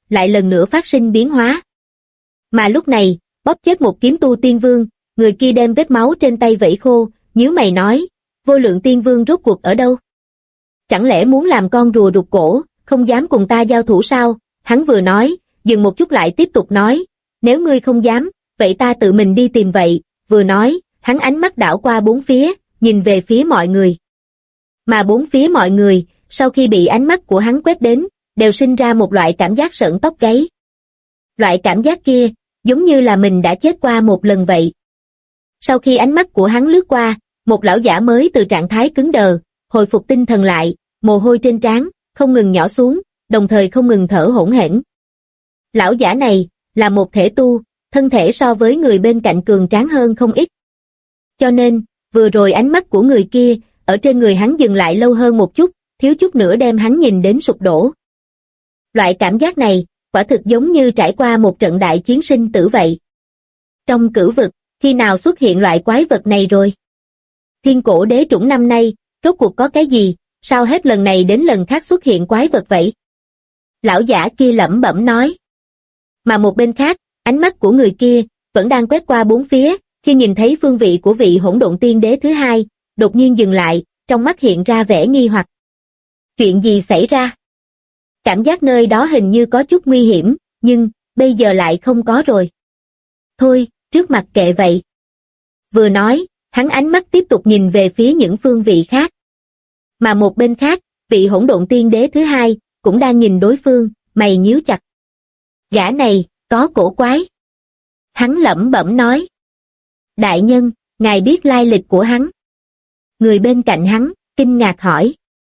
lại lần nữa phát sinh biến hóa. Mà lúc này, bóp chết một kiếm tu tiên vương, người kia đem vết máu trên tay vẩy khô, nhíu mày nói, vô lượng tiên vương rốt cuộc ở đâu? Chẳng lẽ muốn làm con rùa rụt cổ, không dám cùng ta giao thủ sao? Hắn vừa nói, dừng một chút lại tiếp tục nói, nếu ngươi không dám, vậy ta tự mình đi tìm vậy. Vừa nói, hắn ánh mắt đảo qua bốn phía, nhìn về phía mọi người. Mà bốn phía mọi người, sau khi bị ánh mắt của hắn quét đến, đều sinh ra một loại cảm giác sởn tóc gáy. Loại cảm giác kia, giống như là mình đã chết qua một lần vậy. Sau khi ánh mắt của hắn lướt qua, một lão giả mới từ trạng thái cứng đờ, hồi phục tinh thần lại, mồ hôi trên trán không ngừng nhỏ xuống, đồng thời không ngừng thở hổn hển. Lão giả này là một thể tu, thân thể so với người bên cạnh cường tráng hơn không ít. Cho nên, vừa rồi ánh mắt của người kia, ở trên người hắn dừng lại lâu hơn một chút, thiếu chút nữa đem hắn nhìn đến sụp đổ. Loại cảm giác này, quả thực giống như trải qua một trận đại chiến sinh tử vậy. Trong cửu vực, khi nào xuất hiện loại quái vật này rồi? Thiên cổ đế trũng năm nay, rốt cuộc có cái gì, sao hết lần này đến lần khác xuất hiện quái vật vậy? Lão giả kia lẩm bẩm nói. Mà một bên khác, ánh mắt của người kia, vẫn đang quét qua bốn phía, khi nhìn thấy phương vị của vị hỗn độn tiên đế thứ hai, đột nhiên dừng lại, trong mắt hiện ra vẻ nghi hoặc. Chuyện gì xảy ra? Cảm giác nơi đó hình như có chút nguy hiểm, nhưng, bây giờ lại không có rồi. Thôi, trước mặt kệ vậy. Vừa nói, hắn ánh mắt tiếp tục nhìn về phía những phương vị khác. Mà một bên khác, vị hỗn độn tiên đế thứ hai, cũng đang nhìn đối phương, mày nhíu chặt. Gã này, có cổ quái. Hắn lẩm bẩm nói. Đại nhân, ngài biết lai lịch của hắn. Người bên cạnh hắn, kinh ngạc hỏi.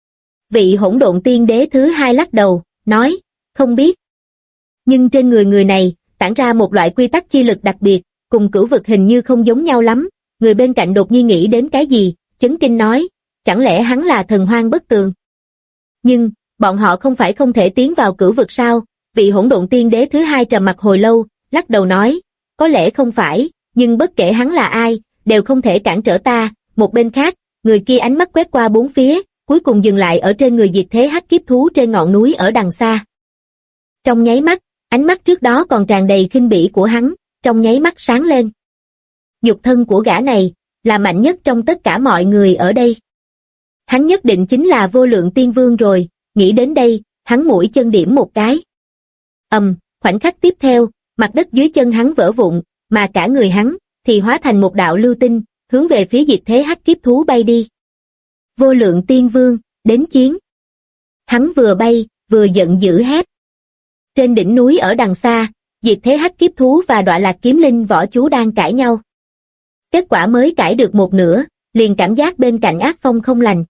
Vị hỗn độn tiên đế thứ hai lắc đầu, nói, không biết. Nhưng trên người này, tản ra một loại quy tắc chi lực đặc biệt, cùng cửu vực hình như không giống nhau lắm. Người bên cạnh đột nhiên nghĩ đến cái gì, chấn kinh nói, chẳng lẽ hắn là thần hoang bất tường? Nhưng, bọn họ không phải không thể tiến vào cửu vực sao? Vị hỗn độn tiên đế thứ hai trầm mặc hồi lâu, lắc đầu nói, có lẽ không phải, nhưng bất kể hắn là ai, đều không thể cản trở ta. Một bên khác, người kia ánh mắt quét qua bốn phía, cuối cùng dừng lại ở trên người diệt thế hắc kiếp thú trên ngọn núi ở đằng xa. Trong nháy mắt, ánh mắt trước đó còn tràn đầy khinh bỉ của hắn, trong nháy mắt sáng lên. Nhục thân của gã này, là mạnh nhất trong tất cả mọi người ở đây. Hắn nhất định chính là vô lượng tiên vương rồi, nghĩ đến đây, hắn mũi chân điểm một cái. Khoảnh khắc tiếp theo, mặt đất dưới chân hắn vỡ vụn, mà cả người hắn, thì hóa thành một đạo lưu tinh, hướng về phía diệt thế hắc kiếp thú bay đi. Vô lượng tiên vương, đến chiến. Hắn vừa bay, vừa giận dữ hét. Trên đỉnh núi ở đằng xa, diệt thế hắc kiếp thú và Đọa Lạc Kiếm Linh võ chú đang cãi nhau. Kết quả mới cãi được một nửa, liền cảm giác bên cạnh ác phong không lành.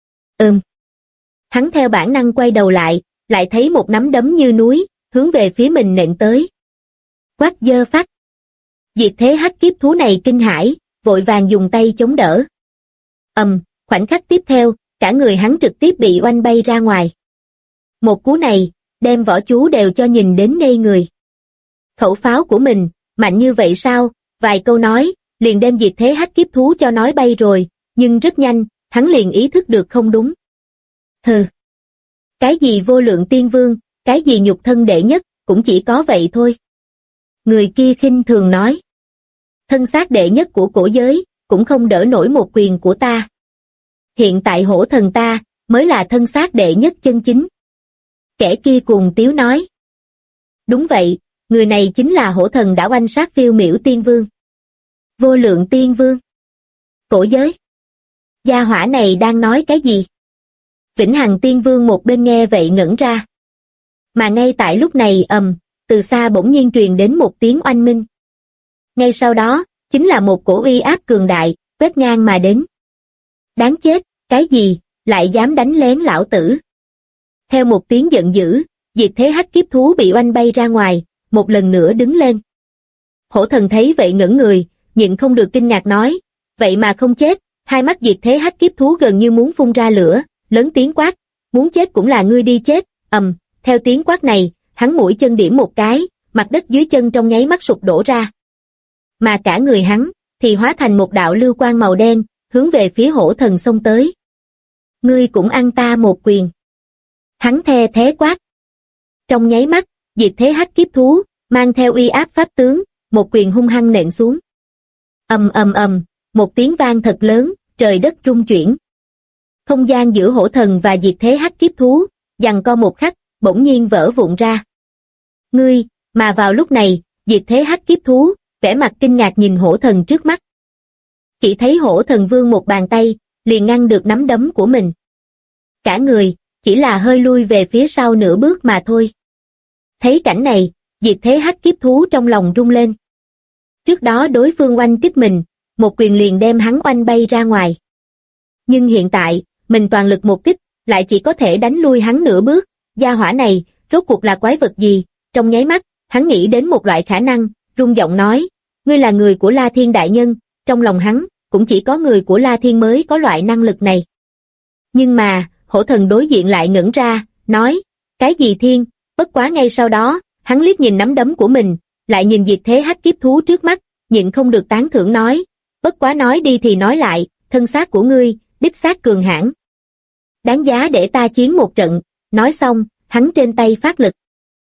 Hắn theo bản năng quay đầu lại thấy một nắm đấm như núi, hướng về phía mình nện tới. Quát dơ phát. Diệt thế hắc kiếp thú này kinh hãi, vội vàng dùng tay chống đỡ. Khoảnh khắc tiếp theo, cả người hắn trực tiếp bị oanh bay ra ngoài. Một cú này, đem võ chú đều cho nhìn đến ngây người. Khẩu pháo của mình, mạnh như vậy sao? Vài câu nói, liền đem diệt thế hắc kiếp thú cho nói bay rồi, nhưng rất nhanh, hắn liền ý thức được không đúng. Hừ. Cái gì vô lượng tiên vương, cái gì nhục thân đệ nhất, cũng chỉ có vậy thôi. Người kia khinh thường nói. Thân xác đệ nhất của cổ giới, cũng không đỡ nổi một quyền của ta. Hiện tại hổ thần ta, mới là thân xác đệ nhất chân chính. Kẻ kia cùng tiếu nói. Đúng vậy, người này chính là hổ thần đã oanh sát phiêu miểu tiên vương. Vô lượng tiên vương. Cổ giới. Gia hỏa này đang nói cái gì? Vĩnh Hằng tiên vương một bên nghe vậy ngẩn ra. Mà ngay tại lúc này từ xa bỗng nhiên truyền đến một tiếng oanh minh. Ngay sau đó, chính là một cổ uy áp cường đại, quét ngang mà đến. Đáng chết, cái gì, lại dám đánh lén lão tử. Theo một tiếng giận dữ, diệt thế hắc kiếp thú bị oanh bay ra ngoài, một lần nữa đứng lên. Hổ thần thấy vậy ngẩn người, nhịn không được kinh ngạc nói, vậy mà không chết, hai mắt diệt thế hắc kiếp thú gần như muốn phun ra lửa, lớn tiếng quát, muốn chết cũng là ngươi đi chết. Theo tiếng quát này, hắn mũi chân điểm một cái, mặt đất dưới chân trong nháy mắt sụp đổ ra. Mà cả người hắn, thì hóa thành một đạo lưu quang màu đen, hướng về phía hổ thần xông tới. Ngươi cũng ăn ta một quyền. Hắn the thế quát. Trong nháy mắt, diệt thế hắc kiếp thú, mang theo uy áp pháp tướng, một quyền hung hăng nện xuống. Ầm ầm ầm, một tiếng vang thật lớn, trời đất rung chuyển. Không gian giữa hổ thần và diệt thế hắc kiếp thú, giằng co một khắc, bỗng nhiên vỡ vụn ra. Ngươi, mà vào lúc này, diệt thế hắc kiếp thú, vẻ mặt kinh ngạc nhìn hổ thần trước mắt. Chỉ thấy hổ thần vươn một bàn tay, liền ngăn được nắm đấm của mình. Cả người, chỉ là hơi lui về phía sau nửa bước mà thôi. Thấy cảnh này, diệt thế hắc kiếp thú trong lòng rung lên. Trước đó đối phương oanh kích mình, một quyền liền đem hắn oanh bay ra ngoài. Nhưng hiện tại, mình toàn lực một kích, lại chỉ có thể đánh lui hắn nửa bước. Gia hỏa này, rốt cuộc là quái vật gì? Trong nháy mắt, hắn nghĩ đến một loại khả năng, rung giọng nói, ngươi là người của La Thiên đại nhân. Trong lòng hắn, cũng chỉ có người của La Thiên mới có loại năng lực này. Nhưng mà, hổ thần đối diện lại ngẩn ra, nói, cái gì thiên? Bất quá ngay sau đó, hắn liếc nhìn nắm đấm của mình, lại nhìn diệt thế hắc kiếp thú trước mắt, nhịn không được tán thưởng nói, bất quá nói đi thì nói lại, thân xác của ngươi, đích xác cường hãn. Đáng giá để ta chiến một trận. Nói xong, hắn trên tay phát lực.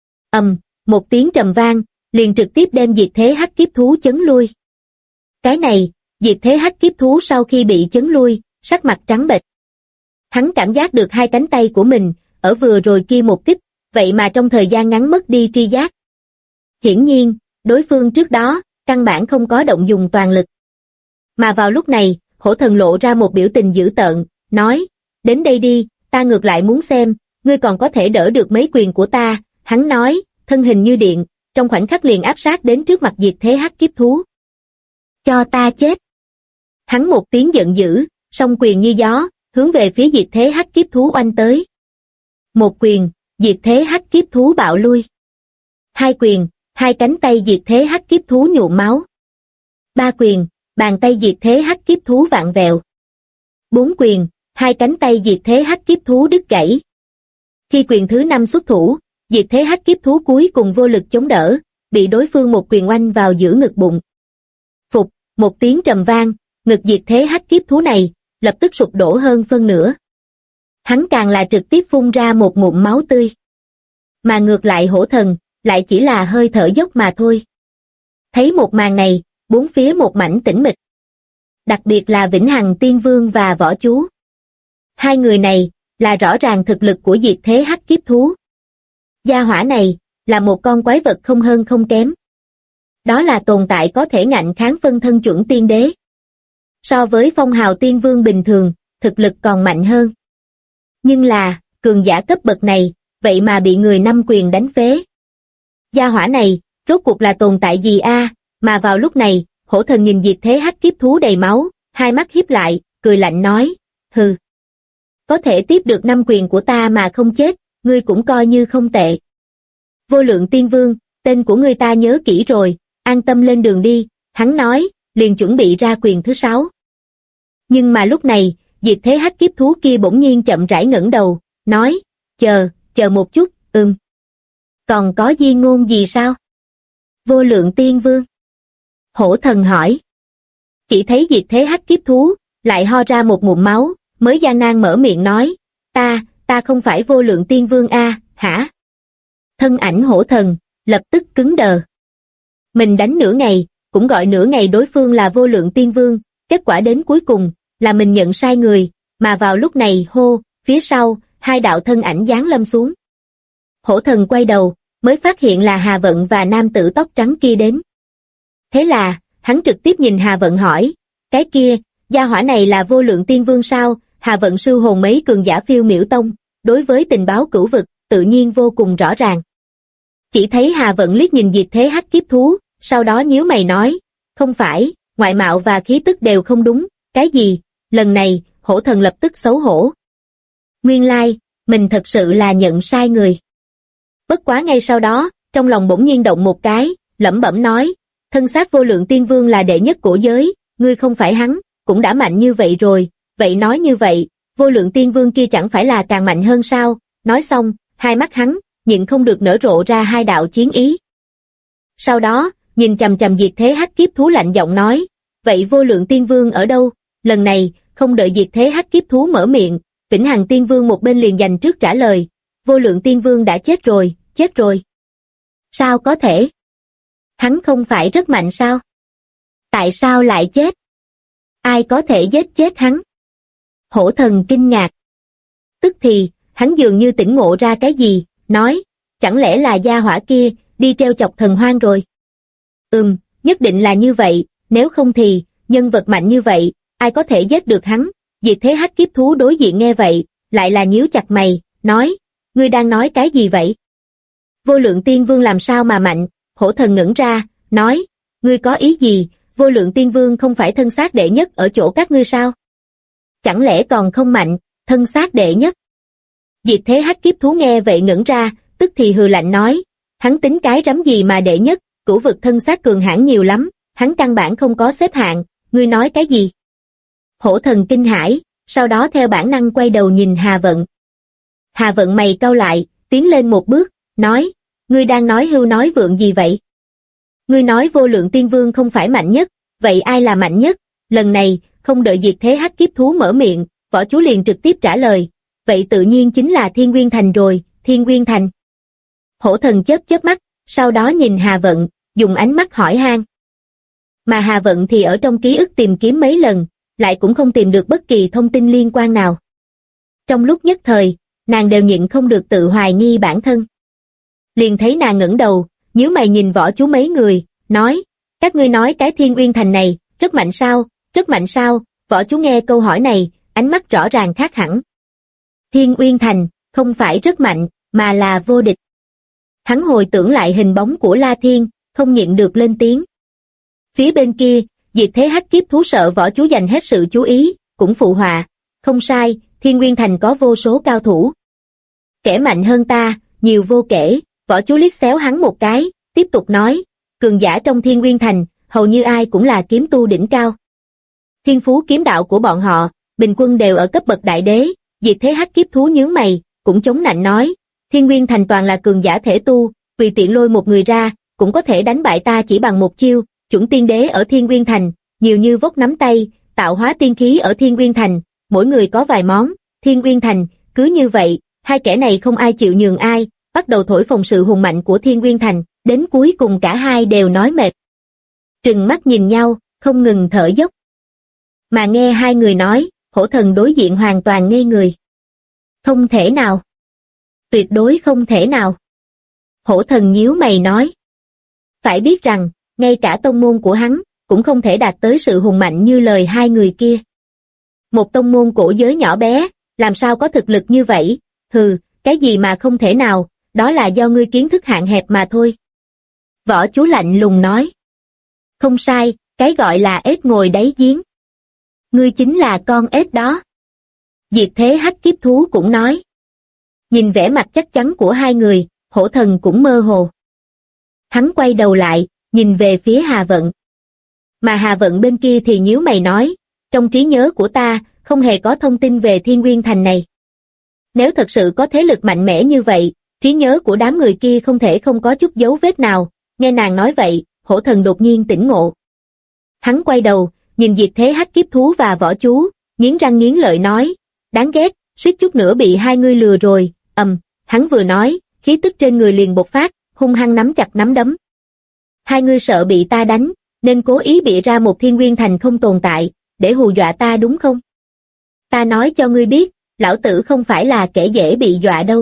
Một tiếng trầm vang, liền trực tiếp đem diệt thế hắc kiếp thú chấn lui. Cái này, diệt thế hắc kiếp thú sau khi bị chấn lui, sắc mặt trắng bệch. Hắn cảm giác được hai cánh tay của mình, ở vừa rồi kia một kích, vậy mà trong thời gian ngắn mất đi tri giác. Hiển nhiên, đối phương trước đó, căn bản không có động dùng toàn lực. Mà vào lúc này, hổ thần lộ ra một biểu tình dữ tợn, nói, đến đây đi, ta ngược lại muốn xem, ngươi còn có thể đỡ được mấy quyền của ta. Hắn nói, thân hình như điện, trong khoảnh khắc liền áp sát đến trước mặt diệt thế hắc kiếp thú. Cho ta chết. Hắn một tiếng giận dữ, song quyền như gió, hướng về phía diệt thế hắc kiếp thú oanh tới. Một quyền, diệt thế hắc kiếp thú bạo lui. Hai quyền, hai cánh tay diệt thế hắc kiếp thú nhuộm máu. Ba quyền, bàn tay diệt thế hắc kiếp thú vặn vẹo. Bốn quyền, hai cánh tay diệt thế hắc kiếp thú đứt gãy. Khi quyền thứ năm xuất thủ, diệt thế hắc kiếp thú cuối cùng vô lực chống đỡ, bị đối phương một quyền oanh vào giữa ngực bụng. Phục, một tiếng trầm vang, ngực diệt thế hắc kiếp thú này, lập tức sụp đổ hơn phân nửa. Hắn càng là trực tiếp phun ra một ngụm máu tươi. Mà ngược lại hổ thần, lại chỉ là hơi thở dốc mà thôi. Thấy một màn này, bốn phía một mảnh tĩnh mịch. Đặc biệt là Vĩnh Hằng Tiên Vương và Võ Chú. Hai người này, là rõ ràng thực lực của diệt thế hắc kiếp thú. Gia hỏa này, là một con quái vật không hơn không kém. Đó là tồn tại có thể ngạnh kháng phân thân chuẩn tiên đế. So với Phong Hào Tiên Vương bình thường, thực lực còn mạnh hơn. Nhưng là, cường giả cấp bậc này, vậy mà bị người năm quyền đánh phế. Gia hỏa này, rốt cuộc là tồn tại gì a? Mà vào lúc này, hổ thần nhìn diệt thế hắc kiếp thú đầy máu, hai mắt híp lại, cười lạnh nói, hừ. Có thể tiếp được năm quyền của ta mà không chết, ngươi cũng coi như không tệ. Vô Lượng Tiên Vương, tên của ngươi ta nhớ kỹ rồi, an tâm lên đường đi, hắn nói, liền chuẩn bị ra quyền thứ 6. Nhưng mà lúc này, diệt thế hắc kiếp thú kia bỗng nhiên chậm rãi ngẩng đầu, nói, chờ một chút, Còn có di ngôn gì sao? Vô Lượng Tiên Vương. Hổ thần hỏi. Chỉ thấy diệt thế hắc kiếp thú, lại ho ra một ngụm máu, mới gian nan mở miệng nói, ta không phải Vô Lượng Tiên Vương a, hả? Thân ảnh hổ thần, lập tức cứng đờ. Mình đánh nửa ngày, cũng gọi nửa ngày đối phương là Vô Lượng Tiên Vương, kết quả đến cuối cùng, là mình nhận sai người, mà vào lúc này hô, phía sau, hai đạo thân ảnh giáng lâm xuống. Hổ thần quay đầu, mới phát hiện là Hà Vận và nam tử tóc trắng kia đến. Thế là, hắn trực tiếp nhìn Hà Vận hỏi, cái kia, gia hỏa này là Vô Lượng Tiên Vương sao? Hà Vận sư hồn mấy cường giả Phiêu Miểu Tông, đối với tình báo cửu vực, tự nhiên vô cùng rõ ràng. Chỉ thấy Hà Vận liếc nhìn diệt thế hắc kiếp thú, sau đó nhíu mày nói, không phải, ngoại mạo và khí tức đều không đúng, cái gì? Lần này, hổ thần lập tức xấu hổ. Nguyên lai, mình thật sự là nhận sai người. Bất quá ngay sau đó, trong lòng bỗng nhiên động một cái, lẩm bẩm nói, thân xác Vô Lượng Tiên Vương là đệ nhất cổ giới, ngươi không phải hắn, cũng đã mạnh như vậy rồi, vậy nói như vậy, Vô Lượng Tiên Vương kia chẳng phải là càng mạnh hơn sao? Nói xong, hai mắt hắn, nhịn không được nở rộ ra hai đạo chiến ý. Sau đó, nhìn chằm chằm diệt thế hắc kiếp thú lạnh giọng nói, vậy Vô Lượng Tiên Vương ở đâu? Lần này, không đợi diệt thế hắc kiếp thú mở miệng, Vĩnh Hằng Tiên Vương một bên liền giành trước trả lời, Vô Lượng Tiên Vương đã chết rồi, chết rồi. Sao có thể? Hắn không phải rất mạnh sao? Tại sao lại chết? Ai có thể giết chết hắn? Hổ thần kinh ngạc. Tức thì, hắn dường như tỉnh ngộ ra cái gì, nói, chẳng lẽ là gia hỏa kia, đi treo chọc thần hoang rồi? Nhất định là như vậy, nếu không thì, nhân vật mạnh như vậy, ai có thể giết được hắn? Diệt thế hắc kiếp thú đối diện nghe vậy, lại là nhíu chặt mày, nói, ngươi đang nói cái gì vậy? Vô lượng tiên vương làm sao mà mạnh? Hổ thần ngẩn ra, nói, ngươi có ý gì? Vô lượng tiên vương không phải thân xác đệ nhất ở chỗ các ngươi sao? Chẳng lẽ còn không mạnh, thân xác đệ nhất? Diệt thế hắc kiếp thú nghe vậy ngẩn ra, tức thì hừ lạnh nói, hắn tính cái rắm gì mà đệ nhất, cửu vực thân xác cường hãn nhiều lắm, hắn căn bản không có xếp hạng, ngươi nói cái gì? Hổ thần kinh hãi, sau đó theo bản năng quay đầu nhìn Hà Vận. Hà Vận mày cau lại, tiến lên một bước, nói, ngươi đang nói hưu nói vượng gì vậy? Ngươi nói vô lượng tiên vương không phải mạnh nhất, vậy ai là mạnh nhất? Lần này, không đợi diệt thế hắc kiếp thú mở miệng, võ chú liền trực tiếp trả lời, vậy tự nhiên chính là Thiên Nguyên Thành rồi, Thiên Nguyên Thành. Hổ thần chớp chớp mắt, sau đó nhìn Hà Vận, dùng ánh mắt hỏi han. Mà Hà Vận thì ở trong ký ức tìm kiếm mấy lần, lại cũng không tìm được bất kỳ thông tin liên quan nào. Trong lúc nhất thời, nàng đều nhịn không được tự hoài nghi bản thân. Liền thấy nàng ngẩng đầu, nhíu mày nhìn võ chú mấy người, nói, các ngươi nói cái Thiên Nguyên Thành này, rất mạnh sao, rất mạnh sao? Võ chú nghe câu hỏi này, ánh mắt rõ ràng khác hẳn. Thiên Nguyên Thành, không phải rất mạnh, mà là vô địch. Hắn hồi tưởng lại hình bóng của La Thiên, không nhịn được lên tiếng. Phía bên kia, diệt thế hắc kiếp thú sợ võ chú dành hết sự chú ý, cũng phụ họa, không sai, Thiên Nguyên Thành có vô số cao thủ. Kẻ mạnh hơn ta, nhiều vô kể, võ chú liếc xéo hắn một cái, tiếp tục nói, cường giả trong Thiên Nguyên Thành, hầu như ai cũng là kiếm tu đỉnh cao. Thiên phú kiếm đạo của bọn họ, bình quân đều ở cấp bậc đại đế, diệt thế hắc kiếp thú nhướng mày, cũng chống nạnh nói, Thiên Nguyên Thành toàn là cường giả thể tu, tùy tiện lôi một người ra, cũng có thể đánh bại ta chỉ bằng một chiêu, chuẩn tiên đế ở Thiên Nguyên Thành, nhiều như vốc nắm tay, tạo hóa tiên khí ở Thiên Nguyên Thành, mỗi người có vài món, Thiên Nguyên Thành, cứ như vậy, hai kẻ này không ai chịu nhường ai, bắt đầu thổi phồng sự hùng mạnh của Thiên Nguyên Thành, đến cuối cùng cả hai đều nói mệt. Trừng mắt nhìn nhau, không ngừng thở dốc. Mà nghe hai người nói, hổ thần đối diện hoàn toàn ngây người. Không thể nào. Tuyệt đối không thể nào. Hổ thần nhíu mày nói. Phải biết rằng, ngay cả tông môn của hắn, cũng không thể đạt tới sự hùng mạnh như lời hai người kia. Một tông môn cổ giới nhỏ bé, làm sao có thực lực như vậy? Hừ, cái gì mà không thể nào, đó là do ngươi kiến thức hạn hẹp mà thôi. Võ chú lạnh lùng nói. Không sai, cái gọi là ếch ngồi đáy giếng. Ngươi chính là con ếch đó. Diệt thế hắc kiếp thú cũng nói. Nhìn vẻ mặt chắc chắn của hai người, hổ thần cũng mơ hồ. Hắn quay đầu lại, nhìn về phía Hà Vận. Mà Hà Vận bên kia thì nhíu mày nói, trong trí nhớ của ta, không hề có thông tin về Thiên Nguyên Thành này. Nếu thật sự có thế lực mạnh mẽ như vậy, trí nhớ của đám người kia không thể không có chút dấu vết nào. Nghe nàng nói vậy, hổ thần đột nhiên tỉnh ngộ. Hắn quay đầu, nhìn diệt thế hắc kiếp thú và võ chú, nghiến răng nghiến lợi nói, đáng ghét, suýt chút nữa bị hai ngươi lừa rồi. Hắn vừa nói, khí tức trên người liền bộc phát, hung hăng nắm chặt nắm đấm. Hai ngươi sợ bị ta đánh, nên cố ý bịa ra một Thiên Nguyên Thành không tồn tại, để hù dọa ta đúng không? Ta nói cho ngươi biết, lão tử không phải là kẻ dễ bị dọa đâu.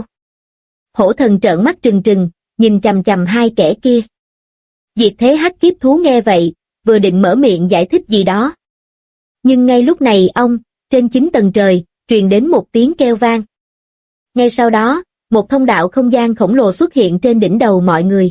Hổ thần trợn mắt trừng trừng, nhìn chằm chằm hai kẻ kia. Diệt thế hắc kiếp thú nghe vậy, vừa định mở miệng giải thích gì đó. Nhưng ngay lúc này trên 9 tầng trời, truyền đến một tiếng kêu vang. Ngay sau đó, một thông đạo không gian khổng lồ xuất hiện trên đỉnh đầu mọi người.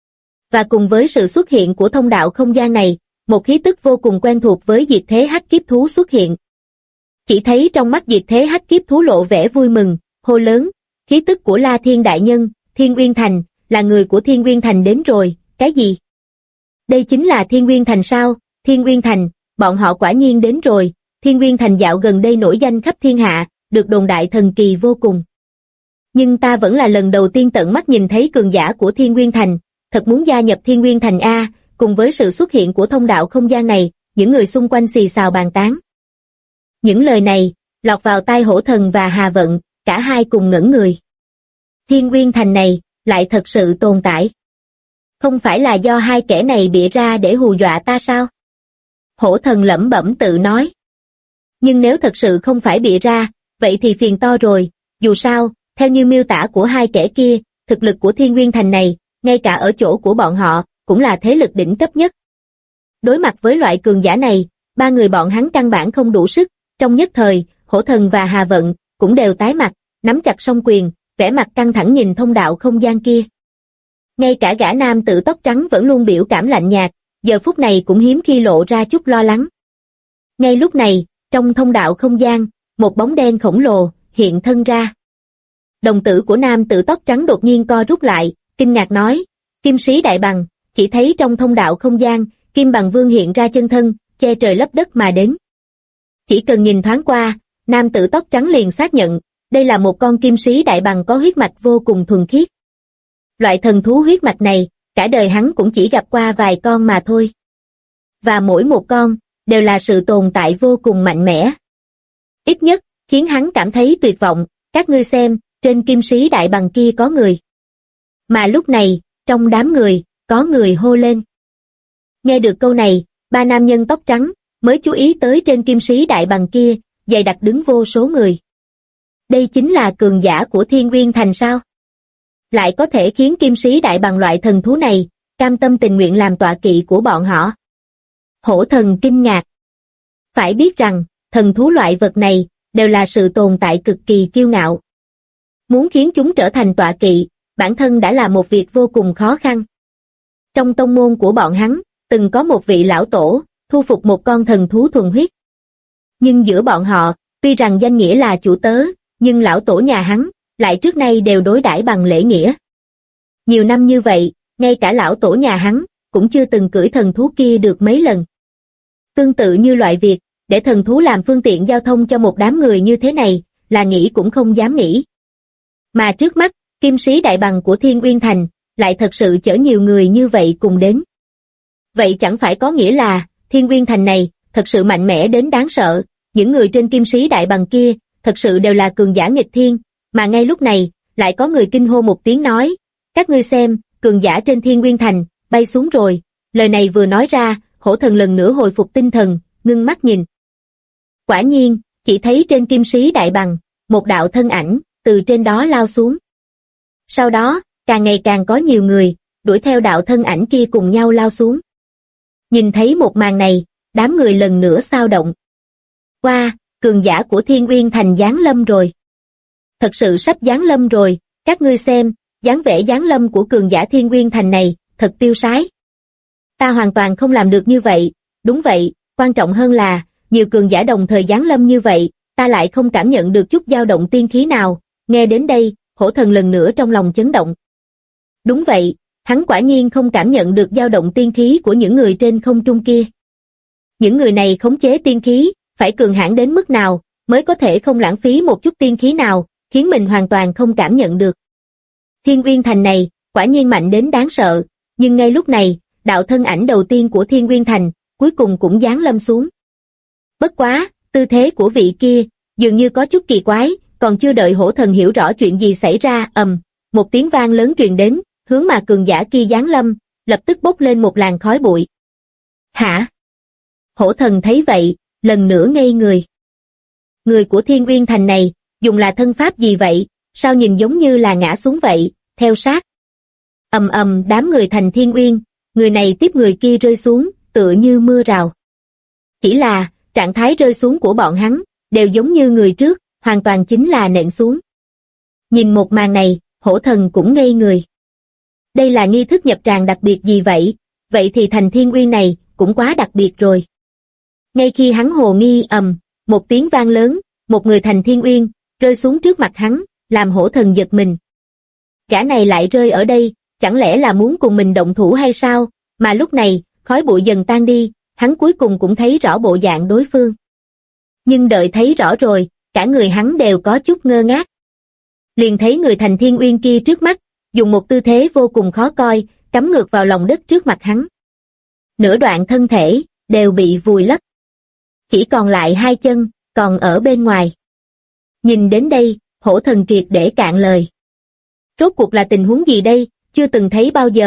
Và cùng với sự xuất hiện của thông đạo không gian này, một khí tức vô cùng quen thuộc với diệt thế hắc kiếp thú xuất hiện. Chỉ thấy trong mắt diệt thế hắc kiếp thú lộ vẻ vui mừng, hô lớn, khí tức của La Thiên đại nhân, Thiên Nguyên Thành, là người của Thiên Nguyên Thành đến rồi, cái gì? Đây chính là Thiên Nguyên Thành sao? Thiên Nguyên Thành, bọn họ quả nhiên đến rồi, Thiên Nguyên Thành dạo gần đây nổi danh khắp thiên hạ, được đồn đại thần kỳ vô cùng. Nhưng ta vẫn là lần đầu tiên tận mắt nhìn thấy cường giả của Thiên Nguyên Thành, thật muốn gia nhập Thiên Nguyên Thành a. Cùng với sự xuất hiện của thông đạo không gian này, những người xung quanh xì xào bàn tán. Những lời này, lọt vào tai hổ thần và Hà Vận, cả hai cùng ngẩn người. Thiên Nguyên Thành này, lại thật sự tồn tại. Không phải là do hai kẻ này bịa ra để hù dọa ta sao? Hổ thần lẩm bẩm tự nói. Nhưng nếu thật sự không phải bịa ra, vậy thì phiền to rồi, dù sao, theo như miêu tả của hai kẻ kia, thực lực của Thiên Nguyên Thành này, ngay cả ở chỗ của bọn họ, cũng là thế lực đỉnh cấp nhất. Đối mặt với loại cường giả này, ba người bọn hắn căn bản không đủ sức, trong nhất thời, Hổ thần và Hà Vận cũng đều tái mặt, nắm chặt song quyền, vẻ mặt căng thẳng nhìn thông đạo không gian kia. Ngay cả gã nam tử tóc trắng vẫn luôn biểu cảm lạnh nhạt, giờ phút này cũng hiếm khi lộ ra chút lo lắng. Ngay lúc này, trong thông đạo không gian, một bóng đen khổng lồ hiện thân ra. Đồng tử của nam tử tóc trắng đột nhiên co rút lại, kinh ngạc nói, Kim Sĩ Đại Bằng. Chỉ thấy trong thông đạo không gian, Kim Bằng Vương hiện ra chân thân, che trời lấp đất mà đến. Chỉ cần nhìn thoáng qua, nam tử tóc trắng liền xác nhận, đây là một con Kim Sĩ Đại Bằng có huyết mạch vô cùng thuần khiết. Loại thần thú huyết mạch này, cả đời hắn cũng chỉ gặp qua vài con mà thôi. Và mỗi một con, đều là sự tồn tại vô cùng mạnh mẽ. Ít nhất, khiến hắn cảm thấy tuyệt vọng, các ngươi xem, trên Kim Sĩ Đại Bằng kia có người. Mà lúc này, trong đám người, có người hô lên. Nghe được câu này, ba nam nhân tóc trắng, mới chú ý tới trên Kim Sĩ Đại Bằng kia, dày đặc đứng vô số người. Đây chính là cường giả của Thiên Nguyên Thành sao? Lại có thể khiến Kim Sĩ Đại Bằng loại thần thú này, cam tâm tình nguyện làm tọa kỵ của bọn họ. Hổ thần kinh ngạc. Phải biết rằng, thần thú loại vật này, đều là sự tồn tại cực kỳ kiêu ngạo. Muốn khiến chúng trở thành tọa kỵ, bản thân đã là một việc vô cùng khó khăn. Trong tông môn của bọn hắn, từng có một vị lão tổ, thu phục một con thần thú thuần huyết. Nhưng giữa bọn họ, tuy rằng danh nghĩa là chủ tớ, nhưng lão tổ nhà hắn, lại trước nay đều đối đãi bằng lễ nghĩa. Nhiều năm như vậy, ngay cả lão tổ nhà hắn, cũng chưa từng cưỡi thần thú kia được mấy lần. Tương tự như loại việc, để thần thú làm phương tiện giao thông cho một đám người như thế này, là nghĩ cũng không dám nghĩ. Mà trước mắt, Kim Sĩ Đại Bằng của Thiên Nguyên Thành, lại thật sự chở nhiều người như vậy cùng đến. Vậy chẳng phải có nghĩa là, Thiên Nguyên Thành này, thật sự mạnh mẽ đến đáng sợ, những người trên Kim Sĩ Đại Bằng kia, thật sự đều là cường giả nghịch thiên, mà ngay lúc này, lại có người kinh hô một tiếng nói, các ngươi xem, cường giả trên Thiên Nguyên Thành, bay xuống rồi, lời này vừa nói ra, Hổ thần lần nữa hồi phục tinh thần, ngưng mắt nhìn. Quả nhiên, chỉ thấy trên Kim Sĩ Đại Bằng, một đạo thân ảnh, từ trên đó lao xuống. Sau đó, càng ngày càng có nhiều người, đuổi theo đạo thân ảnh kia cùng nhau lao xuống. Nhìn thấy một màn này, đám người lần nữa xao động. Wow, cường giả của Thiên Nguyên Thành giáng lâm rồi. Thật sự sắp giáng lâm rồi, các ngươi xem, dáng vẻ giáng lâm của cường giả Thiên Nguyên Thành này, thật tiêu sái. Ta hoàn toàn không làm được như vậy, đúng vậy, quan trọng hơn là, nhiều cường giả đồng thời giáng lâm như vậy, ta lại không cảm nhận được chút dao động tiên khí nào, nghe đến đây, Hổ thần lần nữa trong lòng chấn động. Đúng vậy, hắn quả nhiên không cảm nhận được dao động tiên khí của những người trên không trung kia. Những người này khống chế tiên khí, phải cường hãn đến mức nào, mới có thể không lãng phí một chút tiên khí nào, khiến mình hoàn toàn không cảm nhận được. Thiên Nguyên Thành này, quả nhiên mạnh đến đáng sợ, nhưng ngay lúc này, đạo thân ảnh đầu tiên của Thiên Nguyên Thành, cuối cùng cũng giáng lâm xuống. Bất quá, tư thế của vị kia, dường như có chút kỳ quái, còn chưa đợi Hổ thần hiểu rõ chuyện gì xảy ra, một tiếng vang lớn truyền đến, hướng mà cường giả kia giáng lâm, lập tức bốc lên một làn khói bụi. Hả? Hổ thần thấy vậy, lần nữa ngây người. Người của Thiên Nguyên Thành này, dùng là thân pháp gì vậy, sao nhìn giống như là ngã xuống vậy, theo sát. Đám người thành Thiên Nguyên, người này tiếp người kia rơi xuống, tựa như mưa rào. Chỉ là, trạng thái rơi xuống của bọn hắn, đều giống như người trước, hoàn toàn chính là nện xuống. Nhìn một màn này, Hổ thần cũng ngây người. Đây là nghi thức nhập tràng đặc biệt gì vậy? Vậy thì thành Thiên Nguyên này, cũng quá đặc biệt rồi. Ngay khi hắn hồ nghi một tiếng vang lớn, một người thành Thiên Nguyên, rơi xuống trước mặt hắn, làm Hổ thần giật mình. Gã này lại rơi ở đây, chẳng lẽ là muốn cùng mình động thủ hay sao? Mà lúc này, khói bụi dần tan đi, hắn cuối cùng cũng thấy rõ bộ dạng đối phương. Nhưng đợi thấy rõ rồi, cả người hắn đều có chút ngơ ngác. Liền thấy người thành Thiên Nguyên kia trước mắt, dùng một tư thế vô cùng khó coi, cắm ngược vào lòng đất trước mặt hắn. Nửa đoạn thân thể, đều bị vùi lấp. Chỉ còn lại hai chân, còn ở bên ngoài. Nhìn đến đây, Hổ thần triệt để cạn lời. Rốt cuộc là tình huống gì đây, chưa từng thấy bao giờ,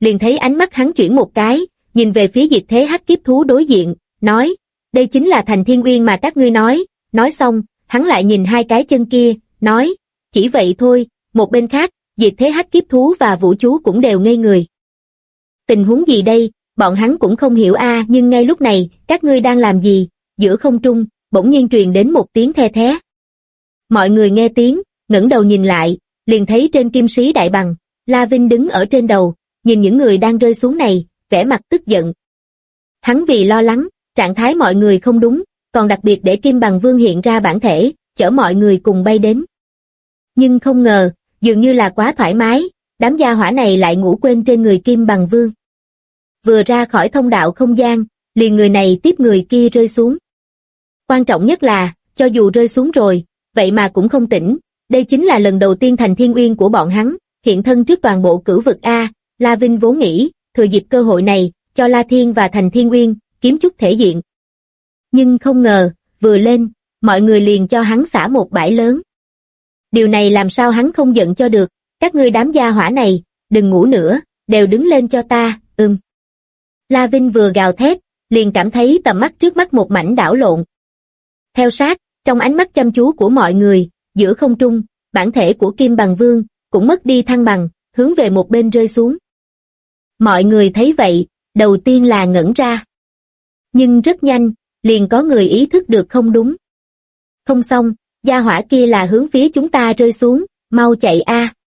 liền thấy ánh mắt hắn chuyển một cái, nhìn về phía diệt thế hắc kiếp thú đối diện, nói, đây chính là thành Thiên Uyên mà các ngươi nói xong, hắn lại nhìn hai cái chân kia, nói, chỉ vậy thôi. Một bên khác, diệt thế hắc kiếp thú và Vũ Chú cũng đều ngây người. Tình huống gì đây, bọn hắn cũng không hiểu nhưng ngay lúc này, các ngươi đang làm gì? Giữa không trung, bỗng nhiên truyền đến một tiếng the thé. Mọi người nghe tiếng, ngẩng đầu nhìn lại, liền thấy trên kim sĩ đại bằng, La Vinh đứng ở trên đầu, nhìn những người đang rơi xuống này, vẻ mặt tức giận. Hắn vì lo lắng, trạng thái mọi người không đúng, còn đặc biệt để Kim Bằng Vương hiện ra bản thể, chở mọi người cùng bay đến. Nhưng không ngờ, dường như là quá thoải mái, đám gia hỏa này lại ngủ quên trên người Kim Bằng Vương. Vừa ra khỏi thông đạo không gian, liền người này tiếp người kia rơi xuống. Quan trọng nhất là, cho dù rơi xuống rồi, vậy mà cũng không tỉnh, đây chính là lần đầu tiên thành Thiên Uyên của bọn hắn, hiện thân trước toàn bộ cửu vực La Vinh vốn nghĩ, thừa dịp cơ hội này, cho La Thiên và thành Thiên Uyên, kiếm chút thể diện. Nhưng không ngờ, vừa lên, mọi người liền cho hắn xả một bãi lớn. Điều này làm sao hắn không giận cho được, các ngươi đám gia hỏa này, đừng ngủ nữa, đều đứng lên cho ta, La Vinh vừa gào thét, liền cảm thấy tầm mắt trước mắt một mảnh đảo lộn. Theo sát, trong ánh mắt chăm chú của mọi người, giữa không trung, bản thể của Kim Bằng Vương, cũng mất đi thăng bằng, hướng về một bên rơi xuống. Mọi người thấy vậy, đầu tiên là ngẩn ra. Nhưng rất nhanh, liền có người ý thức được không đúng. Không xong, gia hỏa kia là hướng phía chúng ta rơi xuống, mau chạy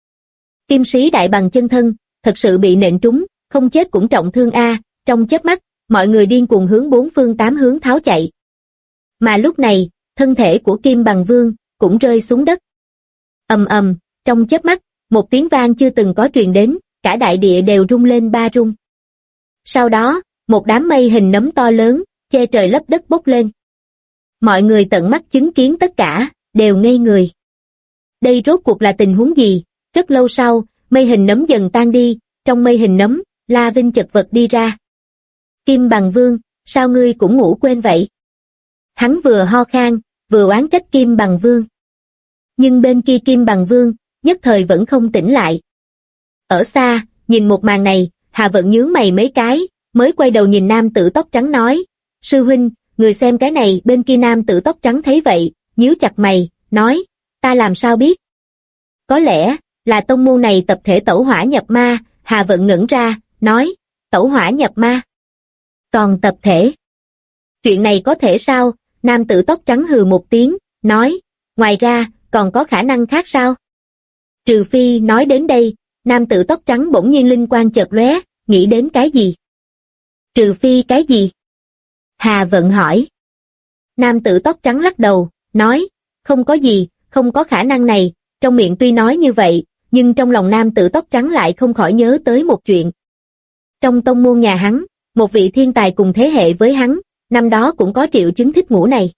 Kim sĩ đại bằng chân thân, thật sự bị nện trúng, không chết cũng trọng thương trong chớp mắt, mọi người điên cuồng hướng bốn phương tám hướng tháo chạy. Mà lúc này, thân thể của Kim Bằng Vương, cũng rơi xuống đất. Ầm ầm, trong chớp mắt, một tiếng vang chưa từng có truyền đến, cả đại địa đều rung lên ba rung. Sau đó, một đám mây hình nấm to lớn, che trời lấp đất bốc lên. Mọi người tận mắt chứng kiến tất cả, đều ngây người. Đây rốt cuộc là tình huống gì? Rất lâu sau, mây hình nấm dần tan đi, trong mây hình nấm, La Vinh chật vật đi ra. Kim Bằng Vương, sao ngươi cũng ngủ quên vậy? Hắn vừa ho khan, vừa oán trách Kim Bằng Vương. Nhưng bên kia Kim Bằng Vương, nhất thời vẫn không tỉnh lại. Ở xa, nhìn một màn này, Hà Vận nhướng mày mấy cái, mới quay đầu nhìn nam tử tóc trắng nói, sư huynh, người xem cái này. Bên kia nam tử tóc trắng thấy vậy, nhíu chặt mày, nói, ta làm sao biết? Có lẽ, là tông môn này tập thể tẩu hỏa nhập ma. Hà Vận ngẩn ra, nói, tẩu hỏa nhập ma. Còn tập thể? Chuyện này có thể sao? Nam tử tóc trắng hừ một tiếng, nói, ngoài ra, còn có khả năng khác sao? Trừ phi nói đến đây, nam tử tóc trắng bỗng nhiên linh quang chợt lóe, nghĩ đến cái gì? Trừ phi cái gì? Hà Vận hỏi. Nam tử tóc trắng lắc đầu, nói, không có gì, không có khả năng này. Trong miệng tuy nói như vậy, nhưng trong lòng nam tử tóc trắng lại không khỏi nhớ tới một chuyện. Trong tông môn nhà hắn, một vị thiên tài cùng thế hệ với hắn, năm đó cũng có triệu chứng thích ngủ này.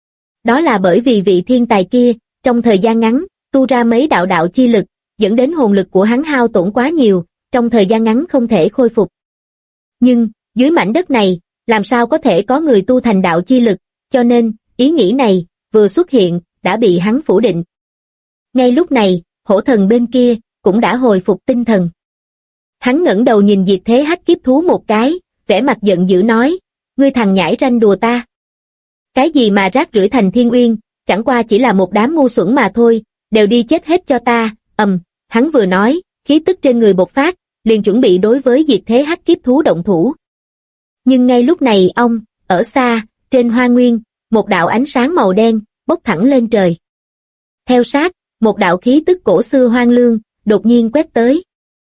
Đó là bởi vì vị thiên tài kia, trong thời gian ngắn, tu ra mấy đạo chi lực, dẫn đến hồn lực của hắn hao tổn quá nhiều, trong thời gian ngắn không thể khôi phục. Nhưng, dưới mảnh đất này, làm sao có thể có người tu thành đạo chi lực, cho nên, ý nghĩ này, vừa xuất hiện, đã bị hắn phủ định. Ngay lúc này, hổ thần bên kia, cũng đã hồi phục tinh thần. Hắn ngẩng đầu nhìn diệt thế hắc kiếp thú một cái, vẻ mặt giận dữ nói, ngươi thằng nhãi ranh đùa ta. Cái gì mà rác rưởi thành Thiên Uyên, chẳng qua chỉ là một đám ngu xuẩn mà thôi, đều đi chết hết cho ta. Hắn vừa nói, khí tức trên người bộc phát, liền chuẩn bị đối với diệt thế hắc kiếp thú động thủ. Nhưng ngay lúc này ở xa, trên hoa nguyên, một đạo ánh sáng màu đen, bốc thẳng lên trời. Theo sát, một đạo khí tức cổ xưa hoang lương, đột nhiên quét tới.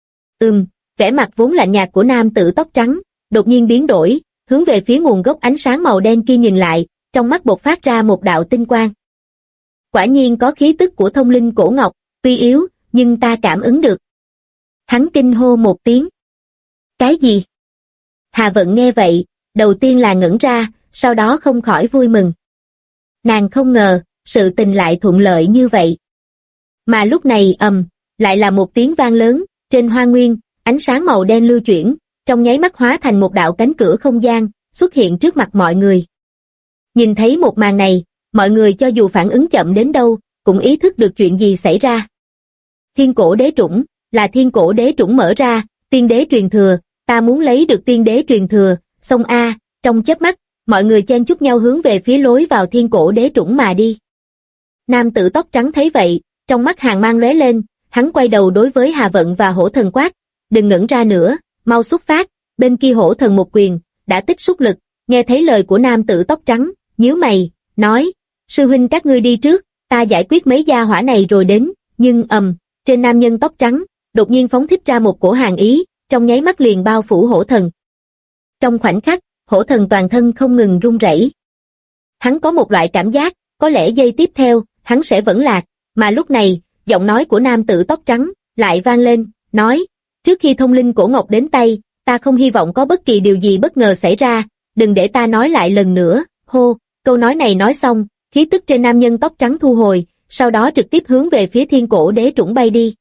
Vẻ mặt vốn lạnh nhạt của nam tử tóc trắng, đột nhiên biến đổi, hướng về phía nguồn gốc ánh sáng màu đen kia nhìn lại, trong mắt bộc phát ra một đạo tinh quang. Quả nhiên có khí tức của thông linh cổ ngọc, tuy yếu, nhưng ta cảm ứng được. Hắn kinh hô một tiếng. Cái gì? Hà Vận nghe vậy, đầu tiên là ngẩn ra, sau đó không khỏi vui mừng. Nàng không ngờ, sự tình lại thuận lợi như vậy. Mà lúc này lại là một tiếng vang lớn, trên hoa nguyên, ánh sáng màu đen lưu chuyển, trong nháy mắt hóa thành một đạo cánh cửa không gian, xuất hiện trước mặt mọi người. Nhìn thấy một màn này, mọi người cho dù phản ứng chậm đến đâu, cũng ý thức được chuyện gì xảy ra. Thiên cổ đế trũng, là thiên cổ đế trũng mở ra, tiên đế truyền thừa, ta muốn lấy được tiên đế truyền thừa, xong a, trong chớp mắt, mọi người chen chúc nhau hướng về phía lối vào thiên cổ đế trũng mà đi. Nam tử tóc trắng thấy vậy, trong mắt hàn mang lóe lên, hắn quay đầu đối với Hà Vận và Hổ Thần quát, đừng ngẩn ra nữa, mau xuất phát. Bên kia Hổ Thần một quyền, đã tích xúc lực, nghe thấy lời của nam tử tóc trắng, nhíu mày, nói, sư huynh các ngươi đi trước, ta giải quyết mấy gia hỏa này rồi đến, nhưng trên nam nhân tóc trắng, đột nhiên phóng thích ra một cổ hàn ý, trong nháy mắt liền bao phủ Hổ Thần. Trong khoảnh khắc, Hổ Thần toàn thân không ngừng run rẩy. Hắn có một loại cảm giác, có lẽ giây tiếp theo, hắn sẽ vẫn lạc, mà lúc này, giọng nói của nam tử tóc trắng, lại vang lên, nói, trước khi thông linh cổ ngọc đến tay, ta không hy vọng có bất kỳ điều gì bất ngờ xảy ra, đừng để ta nói lại lần nữa, hô, câu nói này nói xong, khí tức trên nam nhân tóc trắng thu hồi, sau đó trực tiếp hướng về phía thiên cổ đế trũng bay đi.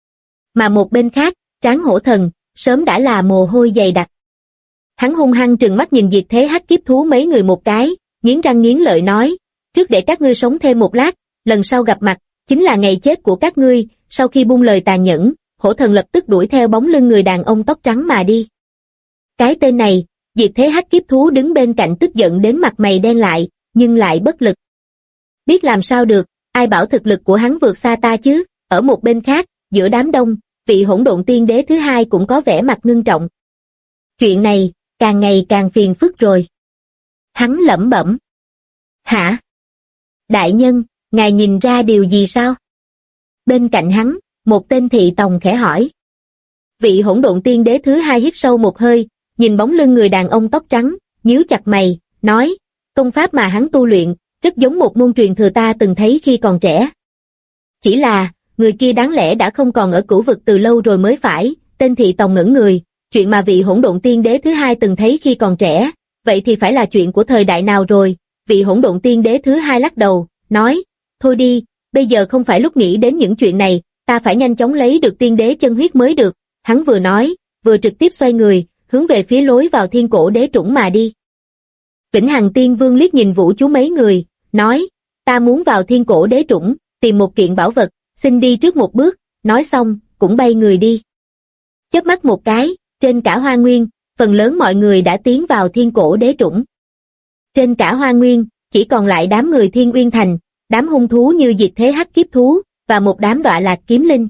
Mà một bên khác, trán Hổ Thần, sớm đã là mồ hôi dày đặc. Hắn hung hăng trừng mắt nhìn diệt thế hắc kiếp thú mấy người một cái, nghiến răng nghiến lợi nói, trước để các ngươi sống thêm một lát, lần sau gặp mặt, chính là ngày chết của các ngươi. Sau khi buông lời tàn nhẫn, Hổ Thần lập tức đuổi theo bóng lưng người đàn ông tóc trắng mà đi. Cái tên này, diệt thế hắc kiếp thú đứng bên cạnh tức giận đến mặt mày đen lại, nhưng lại bất lực. Biết làm sao được, ai bảo thực lực của hắn vượt xa ta chứ. Ở một bên khác, giữa đám đông, vị hỗn độn tiên đế thứ hai cũng có vẻ mặt ngưng trọng. Chuyện này, càng ngày càng phiền phức rồi. Hắn lẩm bẩm. Hả? Đại nhân, ngài nhìn ra điều gì sao? Bên cạnh hắn, một tên thị tòng khẽ hỏi. Vị hỗn độn tiên đế thứ hai hít sâu một hơi, nhìn bóng lưng người đàn ông tóc trắng, nhíu chặt mày, nói, công pháp mà hắn tu luyện, rất giống một môn truyền thừa ta từng thấy khi còn trẻ. Chỉ là, người kia đáng lẽ đã không còn ở cửu vực từ lâu rồi mới phải. Tên thị tòng ngẩn người, chuyện mà vị hỗn độn tiên đế thứ hai từng thấy khi còn trẻ, vậy thì phải là chuyện của thời đại nào rồi? Vị hỗn độn tiên đế thứ hai lắc đầu, nói, thôi đi, bây giờ không phải lúc nghĩ đến những chuyện này, ta phải nhanh chóng lấy được tiên đế chân huyết mới được. Hắn vừa nói, vừa trực tiếp xoay người, hướng về phía lối vào thiên cổ đế trũng mà đi. Vĩnh Hằng Tiên Vương liếc nhìn Vũ Chú mấy người, nói, ta muốn vào thiên cổ đế trũng, tìm một kiện bảo vật, xin đi trước một bước, nói xong, cũng bay người đi. Chớp mắt một cái, trên cả Hoa Nguyên, phần lớn mọi người đã tiến vào thiên cổ đế trũng. Trên cả Hoa Nguyên, chỉ còn lại đám người Thiên Uyên Thành, đám hung thú như diệt thế hắc kiếp thú, và một đám đọa lạc kiếm linh.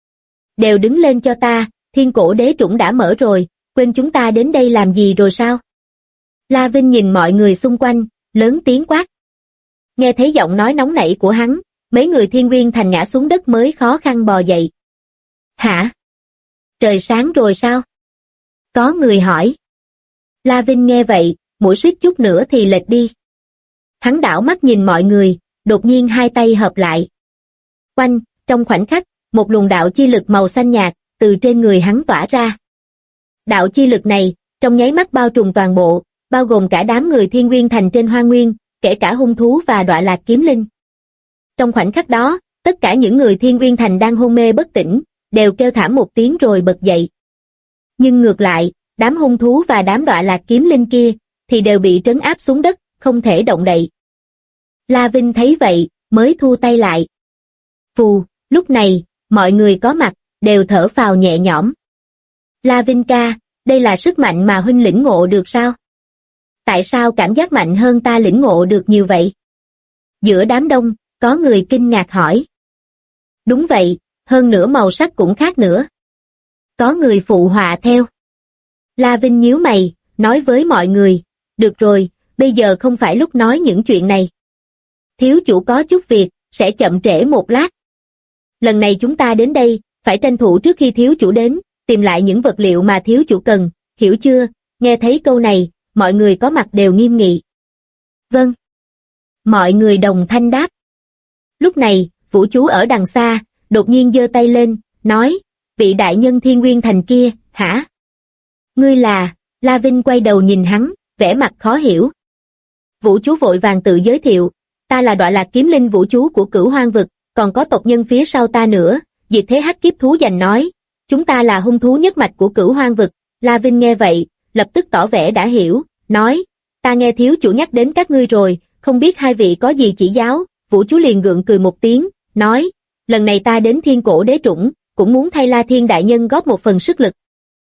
Đều đứng lên cho ta, thiên cổ đế trũng đã mở rồi, quên chúng ta đến đây làm gì rồi sao? La Vinh nhìn mọi người xung quanh, lớn tiếng quát. Nghe thấy giọng nói nóng nảy của hắn, mấy người Thiên Uyên Thành ngã xuống đất mới khó khăn bò dậy. Hả? Trời sáng rồi sao? Có người hỏi. La Vinh nghe vậy, mũi suýt chút nữa thì lệch đi. Hắn đảo mắt nhìn mọi người, đột nhiên hai tay hợp lại. Oanh, trong khoảnh khắc, một luồng đạo chi lực màu xanh nhạt, từ trên người hắn tỏa ra. Đạo chi lực này, trong nháy mắt bao trùm toàn bộ, bao gồm cả đám người Thiên Uyên Thành trên Hoa Nguyên, kể cả hung thú và đọa lạc kiếm linh. Trong khoảnh khắc đó, tất cả những người Thiên Uyên Thành đang hôn mê bất tỉnh, đều kêu thảm một tiếng rồi bật dậy. Nhưng ngược lại, đám hung thú và đám đọa lạc kiếm linh kia, thì đều bị trấn áp xuống đất, không thể động đậy. La Vinh thấy vậy, mới thu tay lại. Phù, lúc này, mọi người có mặt, đều thở phào nhẹ nhõm. La Vinh ca, đây là sức mạnh mà huynh lĩnh ngộ được sao? Tại sao cảm giác mạnh hơn ta lĩnh ngộ được nhiều vậy? Giữa đám đông, có người kinh ngạc hỏi. Đúng vậy, hơn nữa màu sắc cũng khác nữa. Có người phụ họa theo. La Vinh nhíu mày, nói với mọi người, được rồi, bây giờ không phải lúc nói những chuyện này. Thiếu chủ có chút việc, sẽ chậm trễ một lát. Lần này chúng ta đến đây, phải tranh thủ trước khi thiếu chủ đến, tìm lại những vật liệu mà thiếu chủ cần, hiểu chưa? Nghe thấy câu này, mọi người có mặt đều nghiêm nghị. Vâng. Mọi người đồng thanh đáp. Lúc này, Vũ Chú ở đằng xa, đột nhiên giơ tay lên, nói, vị đại nhân Thiên Uyên Thành kia, hả? Ngươi là? La Vinh quay đầu nhìn hắn, vẻ mặt khó hiểu. Vũ Chú vội vàng tự giới thiệu, ta là đọa lạc kiếm linh Vũ Chú của Cửu Hoang vực, còn có tộc nhân phía sau ta nữa. Diệt thế hắc kiếp thú giành nói, chúng ta là hung thú nhất mạch của Cửu Hoang vực. La Vinh nghe vậy, lập tức tỏ vẻ đã hiểu, nói, ta nghe thiếu chủ nhắc đến các ngươi rồi, không biết hai vị có gì chỉ giáo. Vũ Chú liền gượng cười một tiếng, nói, lần này ta đến thiên cổ đế trũng, cũng muốn thay La Thiên đại nhân góp một phần sức lực.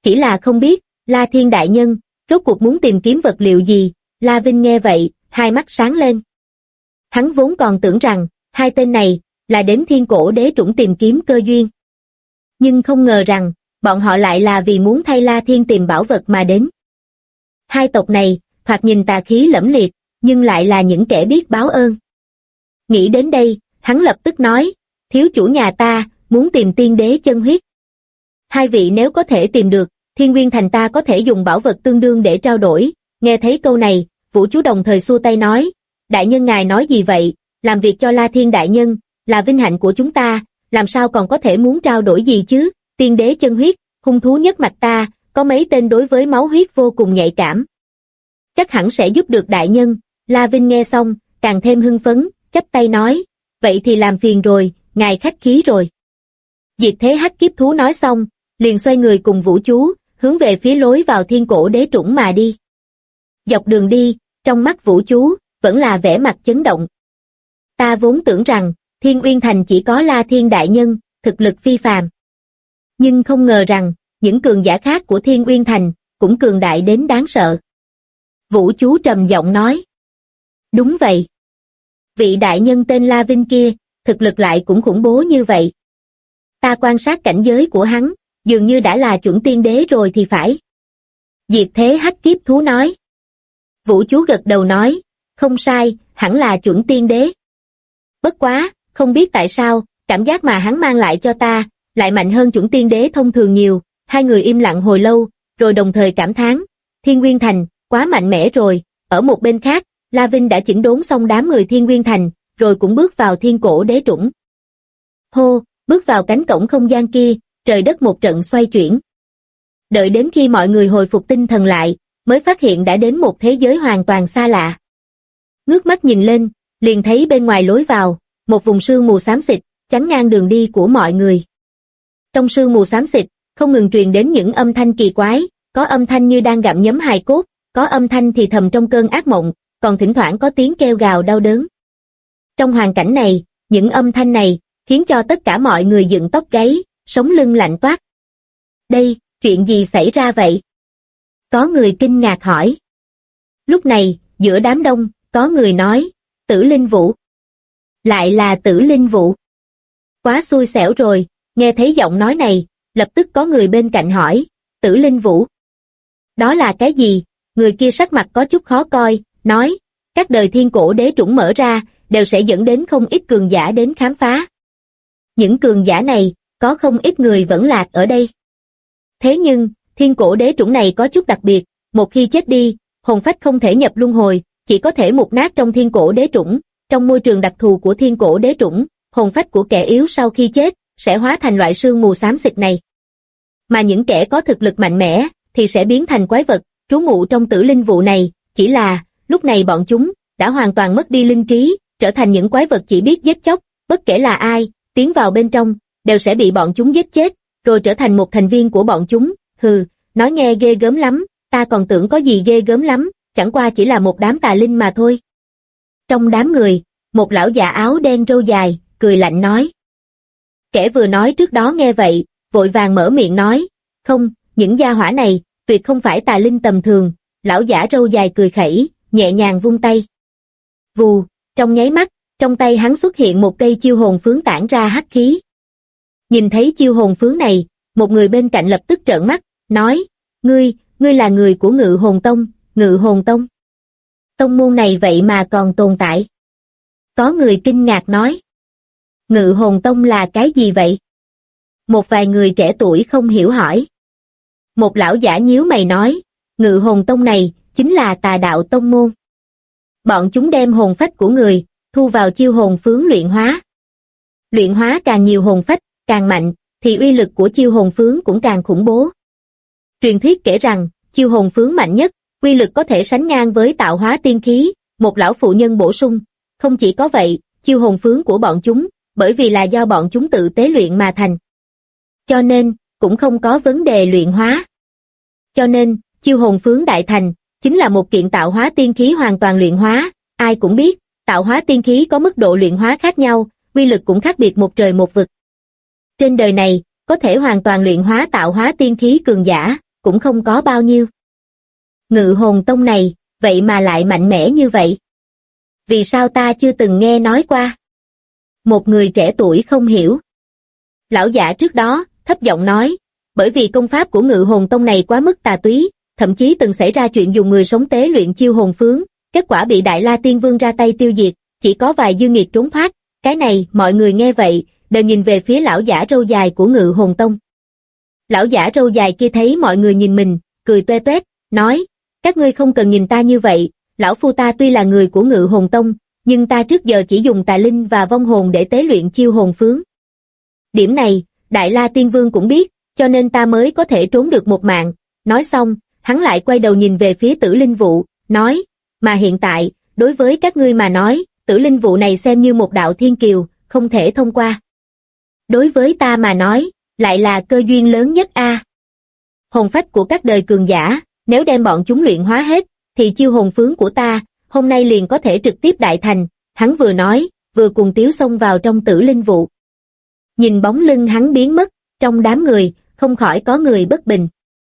Chỉ là không biết, La Thiên đại nhân, rốt cuộc muốn tìm kiếm vật liệu gì. La Vinh nghe vậy, hai mắt sáng lên. Hắn vốn còn tưởng rằng, hai tên này, là đến Thiên Cổ Đế Trũng tìm kiếm cơ duyên. Nhưng không ngờ rằng, bọn họ lại là vì muốn thay La Thiên tìm bảo vật mà đến. Hai tộc này, thoạt nhìn tà khí lẫm liệt, nhưng lại là những kẻ biết báo ơn. Nghĩ đến đây, hắn lập tức nói, thiếu chủ nhà ta, muốn tìm tiên đế chân huyết. Hai vị nếu có thể tìm được, Thiên Nguyên Thành ta có thể dùng bảo vật tương đương để trao đổi. Nghe thấy câu này, Vũ Chú đồng thời xua tay nói, đại nhân ngài nói gì vậy, làm việc cho La Thiên đại nhân, là vinh hạnh của chúng ta, làm sao còn có thể muốn trao đổi gì chứ, tiên đế chân huyết, hung thú nhất mạch ta, có mấy tên đối với máu huyết vô cùng nhạy cảm. Chắc hẳn sẽ giúp được đại nhân. La Vinh nghe xong, càng thêm hưng phấn, chắp tay nói, vậy thì làm phiền rồi, ngài khách khí rồi. Diệt thế hắc kiếp thú nói xong, liền xoay người cùng Vũ Chú, hướng về phía lối vào Thiên Cổ Đế Trũng mà đi. Dọc đường đi, trong mắt Vũ Chú, vẫn là vẻ mặt chấn động. Ta vốn tưởng rằng, Thiên Uyên Thành chỉ có La Thiên đại nhân, thực lực phi phàm. Nhưng không ngờ rằng, những cường giả khác của Thiên Uyên Thành, cũng cường đại đến đáng sợ. Vũ Chú trầm giọng nói. Đúng vậy. Vị đại nhân tên La Vinh kia, thực lực lại cũng khủng bố như vậy. Ta quan sát cảnh giới của hắn, dường như đã là chuẩn tiên đế rồi thì phải. Diệt thế hắc kiếp thú nói. Vũ Chú gật đầu nói, không sai, hẳn là chuẩn tiên đế. Bất quá, không biết tại sao, cảm giác mà hắn mang lại cho ta, lại mạnh hơn chuẩn tiên đế thông thường nhiều. Hai người im lặng hồi lâu, rồi đồng thời cảm thán, Thiên Nguyên Thành, quá mạnh mẽ rồi. Ở một bên khác, La Vinh đã chỉnh đốn xong đám người Thiên Nguyên Thành, rồi cũng bước vào Thiên Cổ Đế Trũng. Hô, bước vào cánh cổng không gian kia, trời đất một trận xoay chuyển. Đợi đến khi mọi người hồi phục tinh thần lại, mới phát hiện đã đến một thế giới hoàn toàn xa lạ. Ngước mắt nhìn lên, liền thấy bên ngoài lối vào, một vùng sương mù xám xịt, chắn ngang đường đi của mọi người. Trong sương mù xám xịt, không ngừng truyền đến những âm thanh kỳ quái, có âm thanh như đang gặm nhấm hài cốt, có âm thanh thì thầm trong cơn ác mộng, còn thỉnh thoảng có tiếng kêu gào đau đớn. Trong hoàn cảnh này, những âm thanh này, khiến cho tất cả mọi người dựng tóc gáy, sống lưng lạnh toát. Đây, chuyện gì xảy ra vậy? Có người kinh ngạc hỏi. Lúc này, giữa đám đông, có người nói, Tử Linh Vũ. Lại là Tử Linh Vũ. Quá xui xẻo rồi, nghe thấy giọng nói này, lập tức có người bên cạnh hỏi, Tử Linh Vũ. Đó là cái gì? Người kia sắc mặt có chút khó coi, nói, các đời Thiên Cổ Đế Trũng mở ra, đều sẽ dẫn đến không ít cường giả đến khám phá. Những cường giả này, có không ít người vẫn lạc ở đây. Thế nhưng, Thiên Cổ Đế Trũng này có chút đặc biệt, một khi chết đi, hồn phách không thể nhập luân hồi, chỉ có thể mục nát trong Thiên Cổ Đế Trũng. Trong môi trường đặc thù của Thiên Cổ Đế Trũng, hồn phách của kẻ yếu sau khi chết, sẽ hóa thành loại sương mù xám xịt này. Mà những kẻ có thực lực mạnh mẽ, thì sẽ biến thành quái vật, trú ngụ trong Tử Linh Vụ này, chỉ là, lúc này bọn chúng, đã hoàn toàn mất đi linh trí, trở thành những quái vật chỉ biết giết chóc, bất kể là ai, tiến vào bên trong, đều sẽ bị bọn chúng giết chết, rồi trở thành một thành viên của bọn chúng. Hừ, nói nghe ghê gớm lắm, ta còn tưởng có gì ghê gớm lắm, chẳng qua chỉ là một đám tà linh mà thôi. Trong đám người, một lão già áo đen râu dài, cười lạnh nói. Kẻ vừa nói trước đó nghe vậy, vội vàng mở miệng nói, không, những gia hỏa này, tuyệt không phải tà linh tầm thường. Lão giả râu dài cười khẩy, nhẹ nhàng vung tay. Vù, trong nháy mắt, trong tay hắn xuất hiện một cây chiêu hồn phướng tản ra hắc khí. Nhìn thấy chiêu hồn phướng này, một người bên cạnh lập tức trợn mắt, nói, ngươi là người của Ngự Hồn Tông, Ngự Hồn Tông. Tông môn này vậy mà còn tồn tại. Có người kinh ngạc nói. Ngự Hồn Tông là cái gì vậy? Một vài người trẻ tuổi không hiểu hỏi. Một lão giả nhíu mày nói, Ngự Hồn Tông này, chính là tà đạo tông môn. Bọn chúng đem hồn phách của người, thu vào chiêu hồn phướng luyện hóa. Luyện hóa càng nhiều hồn phách, càng mạnh, thì uy lực của chiêu hồn phướng cũng càng khủng bố. Truyền thuyết kể rằng, chiêu hồn phướng mạnh nhất, uy lực có thể sánh ngang với tạo hóa tiên khí, một lão phụ nhân bổ sung. Không chỉ có vậy, chiêu hồn phướng của bọn chúng, bởi vì là do bọn chúng tự tế luyện mà thành. Cho nên, cũng không có vấn đề luyện hóa. Cho nên, chiêu hồn phướng đại thành, chính là một kiện tạo hóa tiên khí hoàn toàn luyện hóa. Ai cũng biết, tạo hóa tiên khí có mức độ luyện hóa khác nhau, uy lực cũng khác biệt một trời một vực. Trên đời này, có thể hoàn toàn luyện hóa tạo hóa tiên khí cường giả, cũng không có bao nhiêu. Ngự hồn tông này, vậy mà lại mạnh mẽ như vậy. Vì sao ta chưa từng nghe nói qua? Một người trẻ tuổi không hiểu. Lão giả trước đó, thấp giọng nói, bởi vì công pháp của ngự hồn tông này quá mức tà túy, thậm chí từng xảy ra chuyện dùng người sống tế luyện chiêu hồn phướng, kết quả bị Đại La Tiên Vương ra tay tiêu diệt, chỉ có vài dư nghiệt trốn thoát. Cái này, mọi người nghe vậy, đều nhìn về phía lão giả râu dài của ngự hồn tông. Lão giả râu dài kia thấy mọi người nhìn mình, cười toe toét, nói, các ngươi không cần nhìn ta như vậy, lão phu ta tuy là người của ngự hồn tông, nhưng ta trước giờ chỉ dùng tà linh và vong hồn để tế luyện chiêu hồn phướng. Điểm này, Đại La Tiên Vương cũng biết, cho nên ta mới có thể trốn được một mạng. Nói xong, hắn lại quay đầu nhìn về phía Tử Linh Vụ, nói, mà hiện tại, đối với các ngươi mà nói, Tử Linh Vụ này xem như một đạo thiên kiều, không thể thông qua. Đối với ta mà nói, lại là cơ duyên lớn nhất a. Hồn phách của các đời cường giả, nếu đem bọn chúng luyện hóa hết, thì chiêu hồn phướng của ta, hôm nay liền có thể trực tiếp đại thành. Hắn vừa nói, vừa cùng tiếu xông vào trong Tử Linh Vụ. Nhìn bóng lưng hắn biến mất, trong đám người, không khỏi có người bất bình.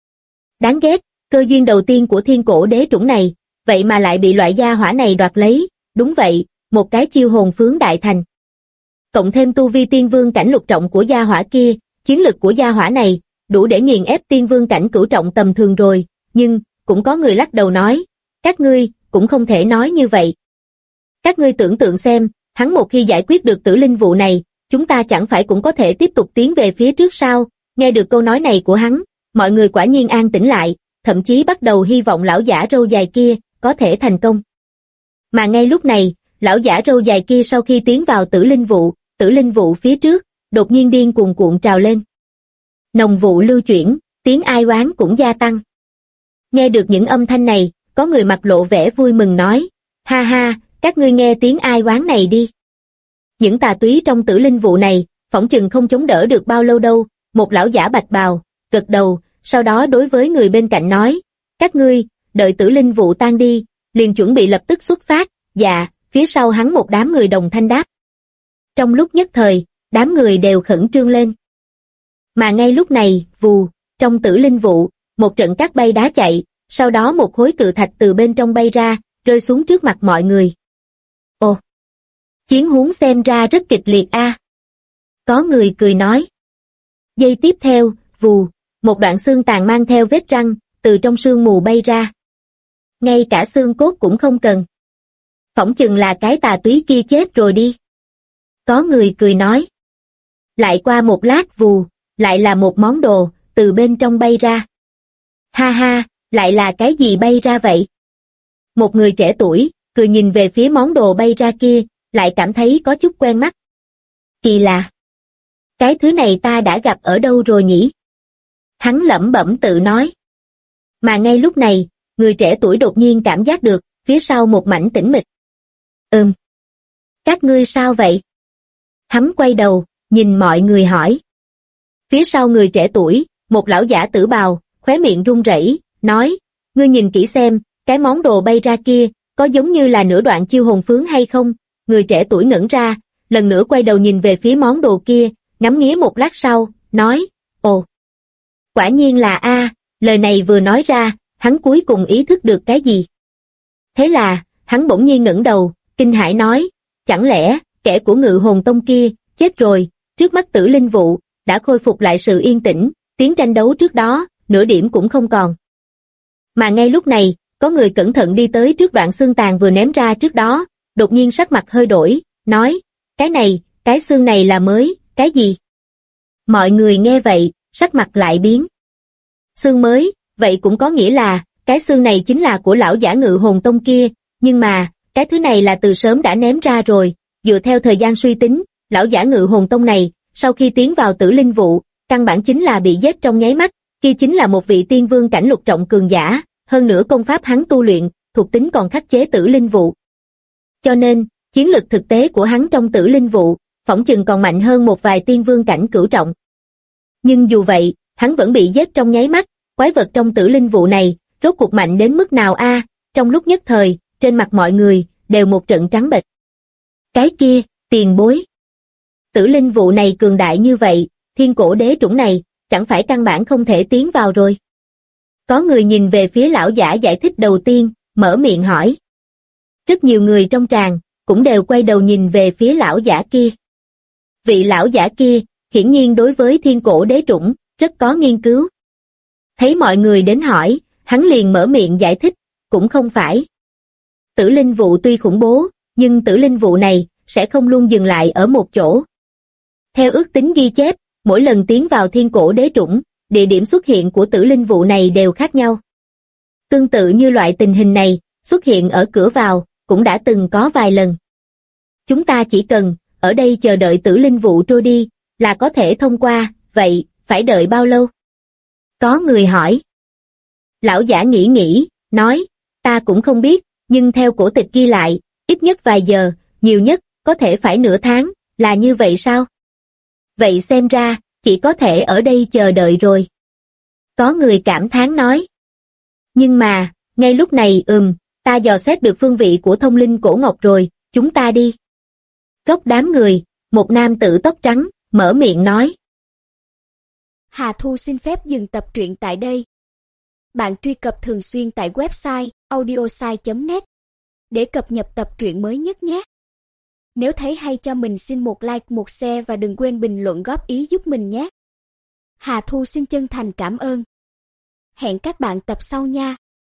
Đáng ghét, cơ duyên đầu tiên của thiên cổ đế chủng này, vậy mà lại bị loại gia hỏa này đoạt lấy. Đúng vậy, một cái chiêu hồn phướng đại thành. Cộng thêm tu vi tiên vương cảnh lục trọng của gia hỏa kia, chiến lực của gia hỏa này, đủ để nghiền ép tiên vương cảnh cửu trọng tầm thường rồi, nhưng, cũng có người lắc đầu nói, các ngươi, cũng không thể nói như vậy. Các ngươi tưởng tượng xem, hắn một khi giải quyết được Tử Linh Vụ này, chúng ta chẳng phải cũng có thể tiếp tục tiến về phía trước sao? Nghe được câu nói này của hắn, mọi người quả nhiên an tĩnh lại, thậm chí bắt đầu hy vọng lão giả râu dài kia có thể thành công. Mà ngay lúc này, lão giả râu dài kia sau khi tiến vào Tử Linh Vụ phía trước, đột nhiên điên cuồng cuộn trào lên. Nồng vụ lưu chuyển, tiếng ai oán cũng gia tăng. Nghe được những âm thanh này, có người mặt lộ vẻ vui mừng nói, ha ha, các ngươi nghe tiếng ai oán này đi. Những tà túy trong Tử Linh Vụ này, phỏng chừng không chống đỡ được bao lâu đâu. Một lão giả bạch bào, gật đầu, sau đó đối với người bên cạnh nói, các ngươi, đợi Tử Linh Vụ tan đi, liền chuẩn bị lập tức xuất phát. Dạ, phía sau hắn một đám người đồng thanh đáp. Trong lúc nhất thời, đám người đều khẩn trương lên. Mà ngay lúc này, vù, trong Tử Linh Vụ, một trận cát bay đá chạy, sau đó một khối cự thạch từ bên trong bay ra, rơi xuống trước mặt mọi người. Ồ, chiến huống xem ra rất kịch liệt a. Có người cười nói. Giây tiếp theo, vù, một đoạn xương tàn mang theo vết răng, từ trong sương mù bay ra. Ngay cả xương cốt cũng không cần. Phỏng chừng là cái tà túy kia chết rồi đi. Có người cười nói. Lại qua một lát vù, lại là một món đồ, từ bên trong bay ra. Ha ha, lại là cái gì bay ra vậy? Một người trẻ tuổi, cười nhìn về phía món đồ bay ra kia, lại cảm thấy có chút quen mắt. Kỳ lạ. Cái thứ này ta đã gặp ở đâu rồi nhỉ? Hắn lẩm bẩm tự nói. Mà ngay lúc này, người trẻ tuổi đột nhiên cảm giác được, phía sau một mảnh tĩnh mịch. Các ngươi sao vậy? Hắn quay đầu, nhìn mọi người hỏi. Phía sau người trẻ tuổi, một lão giả tử bào, khóe miệng run rẩy, nói, ngươi nhìn kỹ xem, cái món đồ bay ra kia, có giống như là nửa đoạn chiêu hồn phướng hay không? Người trẻ tuổi ngẩn ra, lần nữa quay đầu nhìn về phía món đồ kia, ngắm nghía một lát sau, nói, ồ, quả nhiên là a. Lời này vừa nói ra, hắn cuối cùng ý thức được cái gì. Thế là, hắn bỗng nhiên ngẩng đầu, kinh hãi nói, chẳng lẽ, kẻ của Ngự Hồn Tông kia, chết rồi, trước mắt Tử Linh Vụ, đã khôi phục lại sự yên tĩnh, tiếng tranh đấu trước đó, nửa điểm cũng không còn. Mà ngay lúc này, có người cẩn thận đi tới trước đoạn xương tàn vừa ném ra trước đó, đột nhiên sắc mặt hơi đổi, nói, cái này, cái xương này là mới, cái gì? Mọi người nghe vậy, sắc mặt lại biến. Xương mới, vậy cũng có nghĩa là, cái xương này chính là của lão giả Ngự Hồn Tông kia, nhưng mà, cái thứ này là từ sớm đã ném ra rồi, dựa theo thời gian suy tính, lão giả Ngự Hồn Tông này, sau khi tiến vào Tử Linh Vụ, căn bản chính là bị giết trong nháy mắt, kia chính là một vị tiên vương cảnh lục trọng cường giả, hơn nữa công pháp hắn tu luyện, thuộc tính còn khắc chế Tử Linh Vụ. Cho nên, chiến lực thực tế của hắn trong Tử Linh Vụ, phỏng chừng còn mạnh hơn một vài tiên vương cảnh cửu trọng. Nhưng dù vậy, hắn vẫn bị giết trong nháy mắt, quái vật trong Tử Linh Vụ này, rốt cuộc mạnh đến mức nào a? Trong lúc nhất thời, trên mặt mọi người, đều một trận trắng bệch. Cái kia, tiền bối. Tử Linh Vụ này cường đại như vậy, thiên cổ đế chủng này, chẳng phải căn bản không thể tiến vào rồi. Có người nhìn về phía lão giả giải thích đầu tiên, mở miệng hỏi. Rất nhiều người trong tràng cũng đều quay đầu nhìn về phía lão giả kia. Vị lão giả kia, hiển nhiên đối với thiên cổ đế trũng, rất có nghiên cứu. Thấy mọi người đến hỏi, hắn liền mở miệng giải thích, cũng không phải. Tử linh vụ tuy khủng bố, nhưng tử linh vụ này sẽ không luôn dừng lại ở một chỗ. Theo ước tính ghi chép, mỗi lần tiến vào thiên cổ đế trũng, địa điểm xuất hiện của tử linh vụ này đều khác nhau. Tương tự như loại tình hình này, xuất hiện ở cửa vào, cũng đã từng có vài lần. Chúng ta chỉ cần, ở đây chờ đợi tử linh vụ trôi đi, là có thể thông qua, vậy, phải đợi bao lâu? Có người hỏi. Lão giả nghĩ, nói, ta cũng không biết, nhưng theo cổ tịch ghi lại, ít nhất vài giờ, nhiều nhất, có thể phải nửa tháng, là như vậy sao? Vậy xem ra, chỉ có thể ở đây chờ đợi rồi. Có người cảm thán nói. Nhưng mà, ngay lúc này ta dò xét được phương vị của thông linh cổ ngọc rồi, chúng ta đi. Góc đám người, một nam tử tóc trắng, mở miệng nói. Hà Thu xin phép dừng tập truyện tại đây. Bạn truy cập thường xuyên tại website audiosai.net để cập nhật tập truyện mới nhất nhé. Nếu thấy hay cho mình xin một like, một share và đừng quên bình luận góp ý giúp mình nhé. Hà Thu xin chân thành cảm ơn. Hẹn các bạn tập sau nha.